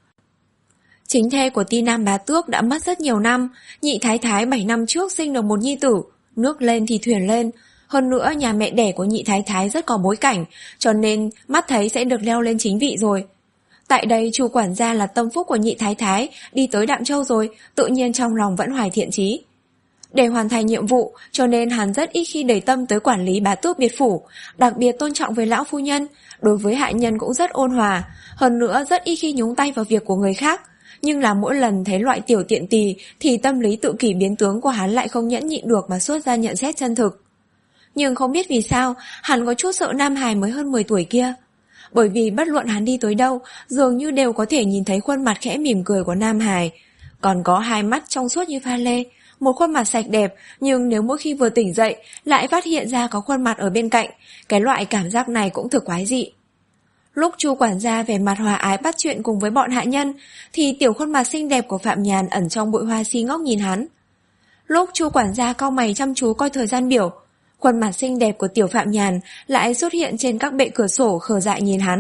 Chính thê của Ti Nam Bá Tước đã mất rất nhiều năm, nhị thái thái bảy năm trước sinh được một nhi tử, nước lên thì thuyền lên. Hơn nữa nhà mẹ đẻ của nhị thái thái rất có bối cảnh, cho nên mắt thấy sẽ được leo lên chính vị rồi. Tại đây Chu quản gia là tâm phúc của nhị thái thái, đi tới Đạm Châu rồi, tự nhiên trong lòng vẫn hoài thiện chí. Để hoàn thành nhiệm vụ, cho nên hắn rất ít khi để tâm tới quản lý Bá Tước biệt phủ, đặc biệt tôn trọng với lão phu nhân, đối với hạ nhân cũng rất ôn hòa, hơn nữa rất ít khi nhúng tay vào việc của người khác. Nhưng là mỗi lần thấy loại tiểu tiện tỳ thì tâm lý tự kỷ biến tướng của hắn lại không nhẫn nhịn được mà xuất ra nhận xét chân thực. Nhưng không biết vì sao, hắn có chút sợ Nam Hải mới hơn mười tuổi kia. Bởi vì bất luận hắn đi tới đâu, dường như đều có thể nhìn thấy khuôn mặt khẽ mỉm cười của Nam Hải. Còn có hai mắt trong suốt như pha lê, một khuôn mặt sạch đẹp, nhưng nếu mỗi khi vừa tỉnh dậy lại phát hiện ra có khuôn mặt ở bên cạnh, cái loại cảm giác này cũng thực quái dị. Lúc Chu quản gia vẻ mặt hòa ái bắt chuyện cùng với bọn hạ nhân, thì tiểu khuôn mặt xinh đẹp của Phạm Nhàn ẩn trong bụi hoa si ngốc nhìn hắn. Lúc Chu quản gia cau mày chăm chú coi thời gian biểu, khuôn mặt xinh đẹp của tiểu Phạm Nhàn lại xuất hiện trên các bệ cửa sổ khờ dại nhìn hắn.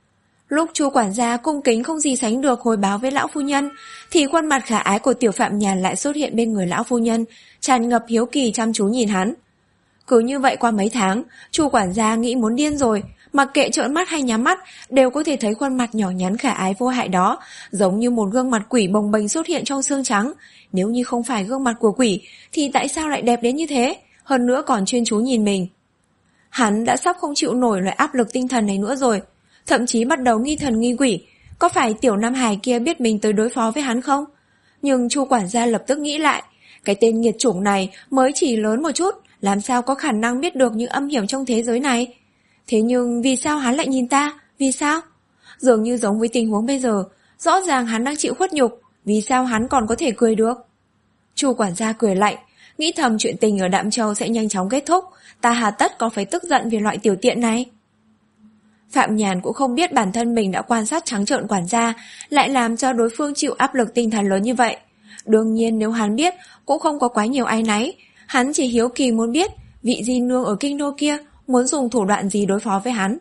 Lúc Chu quản gia cung kính không gì sánh được hồi báo với lão phu nhân, thì khuôn mặt khả ái của tiểu Phạm Nhàn lại xuất hiện bên người lão phu nhân, tràn ngập hiếu kỳ chăm chú nhìn hắn. Cứ như vậy qua mấy tháng, Chu quản gia nghĩ muốn điên rồi, mặc kệ trợn mắt hay nhắm mắt đều có thể thấy khuôn mặt nhỏ nhắn khả ái vô hại đó, giống như một gương mặt quỷ bồng bềnh xuất hiện trong xương trắng. Nếu như không phải gương mặt của quỷ thì tại sao lại đẹp đến như thế, hơn nữa còn chuyên chú nhìn mình. Hắn đã sắp không chịu nổi loại áp lực tinh thần này nữa rồi, thậm chí bắt đầu nghi thần nghi quỷ. Có phải tiểu Nam Hải kia biết mình tới đối phó với hắn không? Nhưng Chu quản gia lập tức nghĩ lại, cái tên nghiệt chủng này mới chỉ lớn một chút, làm sao có khả năng biết được những âm hiểm trong thế giới này. Thế nhưng vì sao hắn lại nhìn ta? Vì sao? Dường như giống với tình huống bây giờ, rõ ràng hắn đang chịu khuất nhục, vì sao hắn còn có thể cười được? Chu quản gia cười lạnh, nghĩ thầm chuyện tình ở Đạm Châu sẽ nhanh chóng kết thúc, ta hà tất có phải tức giận vì loại tiểu tiện này. Phạm Nhàn cũng không biết bản thân mình đã quan sát trắng trợn quản gia, lại làm cho đối phương chịu áp lực tinh thần lớn như vậy. Đương nhiên nếu hắn biết cũng không có quá nhiều áy náy, hắn chỉ hiếu kỳ muốn biết vị di nương ở Kinh Đô kia muốn dùng thủ đoạn gì đối phó với hắn.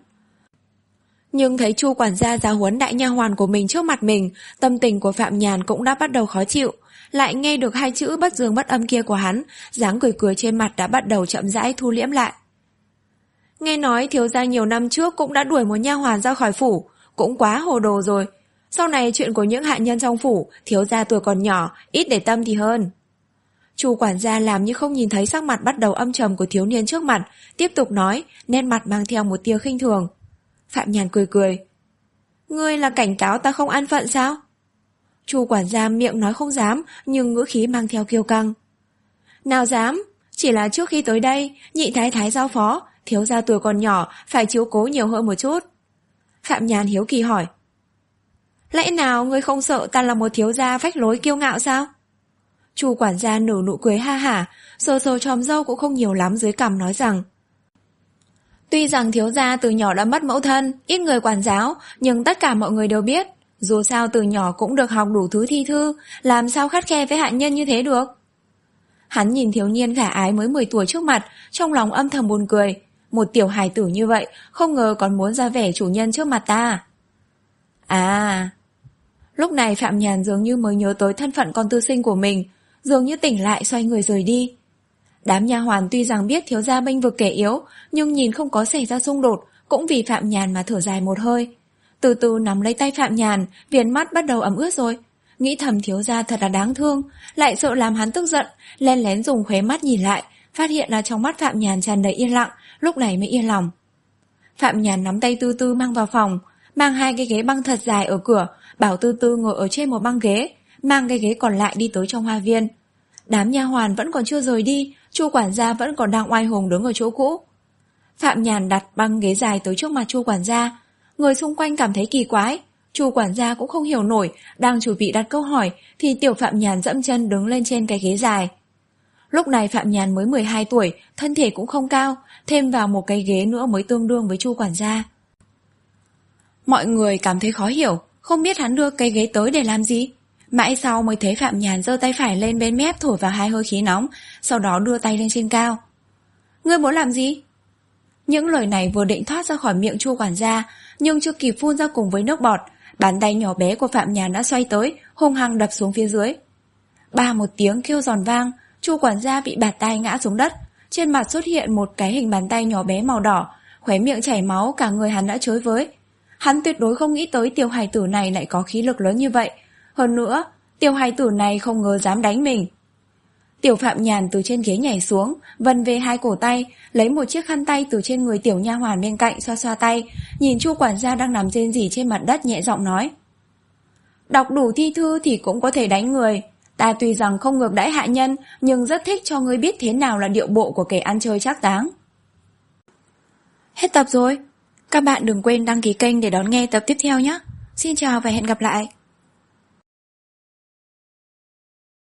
Nhưng thấy Chu quản gia giáo huấn đại nha hoàn của mình trước mặt mình, tâm tình của Phạm Nhàn cũng đã bắt đầu khó chịu. Lại nghe được hai chữ bất dương bất âm kia của hắn, dáng cười cười trên mặt đã bắt đầu chậm rãi thu liễm lại. Nghe nói thiếu gia nhiều năm trước cũng đã đuổi một nha hoàn ra khỏi phủ, cũng quá hồ đồ rồi. Sau này chuyện của những hạ nhân trong phủ, thiếu gia tuổi còn nhỏ, ít để tâm thì hơn. Chu quản gia làm như không nhìn thấy sắc mặt bắt đầu âm trầm của thiếu niên trước mặt, tiếp tục nói, nét mặt mang theo một tia khinh thường. Phạm Nhàn cười cười. Ngươi là cảnh cáo ta không an phận sao? Chu quản gia miệng nói không dám, nhưng ngữ khí mang theo kiêu căng. Nào dám, chỉ là trước khi tới đây, nhị thái thái giao phó, thiếu gia tuổi còn nhỏ, phải chiếu cố nhiều hơn một chút. Phạm Nhàn hiếu kỳ hỏi. Lẽ nào ngươi không sợ ta là một thiếu gia phách lối kiêu ngạo sao? Chu quản gia nở nụ cười ha hả, sờ sờ chòm râu cũng không nhiều lắm dưới cằm nói rằng. Tuy rằng thiếu gia từ nhỏ đã mất mẫu thân, ít người quản giáo, nhưng tất cả mọi người đều biết, dù sao từ nhỏ cũng được học đủ thứ thi thư, làm sao khắt khe với hạ nhân như thế được. Hắn nhìn thiếu niên khả ái mới mười tuổi trước mặt, trong lòng âm thầm buồn cười. Một tiểu hài tử như vậy, không ngờ còn muốn ra vẻ chủ nhân trước mặt ta. À... Lúc này Phạm Nhàn dường như mới nhớ tới thân phận con tư sinh của mình, dường như tỉnh lại xoay người rời đi. Đám nha hoàn tuy rằng biết thiếu gia bênh vực kẻ yếu, nhưng nhìn không có xảy ra xung đột, cũng vì Phạm Nhàn mà thở dài một hơi. Từ từ nắm lấy tay Phạm Nhàn, viền mắt bắt đầu ẩm ướt rồi. Nghĩ thầm thiếu gia thật là đáng thương, lại sợ làm hắn tức giận, len lén dùng khóe mắt nhìn lại, phát hiện là trong mắt Phạm Nhàn tràn đầy yên lặng, lúc này mới yên lòng. Phạm Nhàn nắm tay Tư Tư mang vào phòng, mang hai cái ghế băng thật dài ở cửa, bảo Tư Tư ngồi ở trên một băng ghế, mang cái ghế còn lại đi tới trong hoa viên. Đám nha hoàn vẫn còn chưa rời đi, Chu quản gia vẫn còn đang oai hùng đứng ở chỗ cũ. Phạm Nhàn đặt băng ghế dài tới trước mặt Chu quản gia, người xung quanh cảm thấy kỳ quái. Chu quản gia cũng không hiểu nổi, đang chuẩn bị đặt câu hỏi thì tiểu Phạm Nhàn dẫm chân đứng lên trên cái ghế dài. Lúc này Phạm Nhàn mới mười hai tuổi, thân thể cũng không cao, thêm vào một cái ghế nữa mới tương đương với Chu quản gia. Mọi người cảm thấy khó hiểu, không biết hắn đưa cái ghế tới để làm gì. Mãi sau mới thấy Phạm Nhàn giơ tay phải lên bên mép thổi vào hai hơi khí nóng, sau đó đưa tay lên trên cao. Ngươi muốn làm gì? Những lời này vừa định thoát ra khỏi miệng Chu quản gia, nhưng chưa kịp phun ra cùng với nước bọt, bàn tay nhỏ bé của Phạm Nhàn đã xoay tới, hung hăng đập xuống phía dưới. Ba một tiếng kêu giòn vang, Chu quản gia bị bạt tay ngã xuống đất, trên mặt xuất hiện một cái hình bàn tay nhỏ bé màu đỏ, khóe miệng chảy máu, cả người hắn đã chới với. Hắn tuyệt đối không nghĩ tới tiểu hài tử này lại có khí lực lớn như vậy. Hơn nữa, tiểu hài tử này không ngờ dám đánh mình. Tiểu Phạm Nhàn từ trên ghế nhảy xuống, vần về hai cổ tay, lấy một chiếc khăn tay từ trên người tiểu nha hoàn bên cạnh xoa xoa tay, nhìn Chu quản gia đang nằm rên rỉ trên mặt đất nhẹ giọng nói. Đọc đủ thi thư thì cũng có thể đánh người. Ta tuy rằng không ngược đãi hạ nhân, nhưng rất thích cho ngươi biết thế nào là điệu bộ của kẻ ăn chơi trác táng. Hết tập rồi. Các bạn đừng quên đăng ký kênh để đón nghe tập tiếp theo nhé. Xin chào và hẹn gặp lại.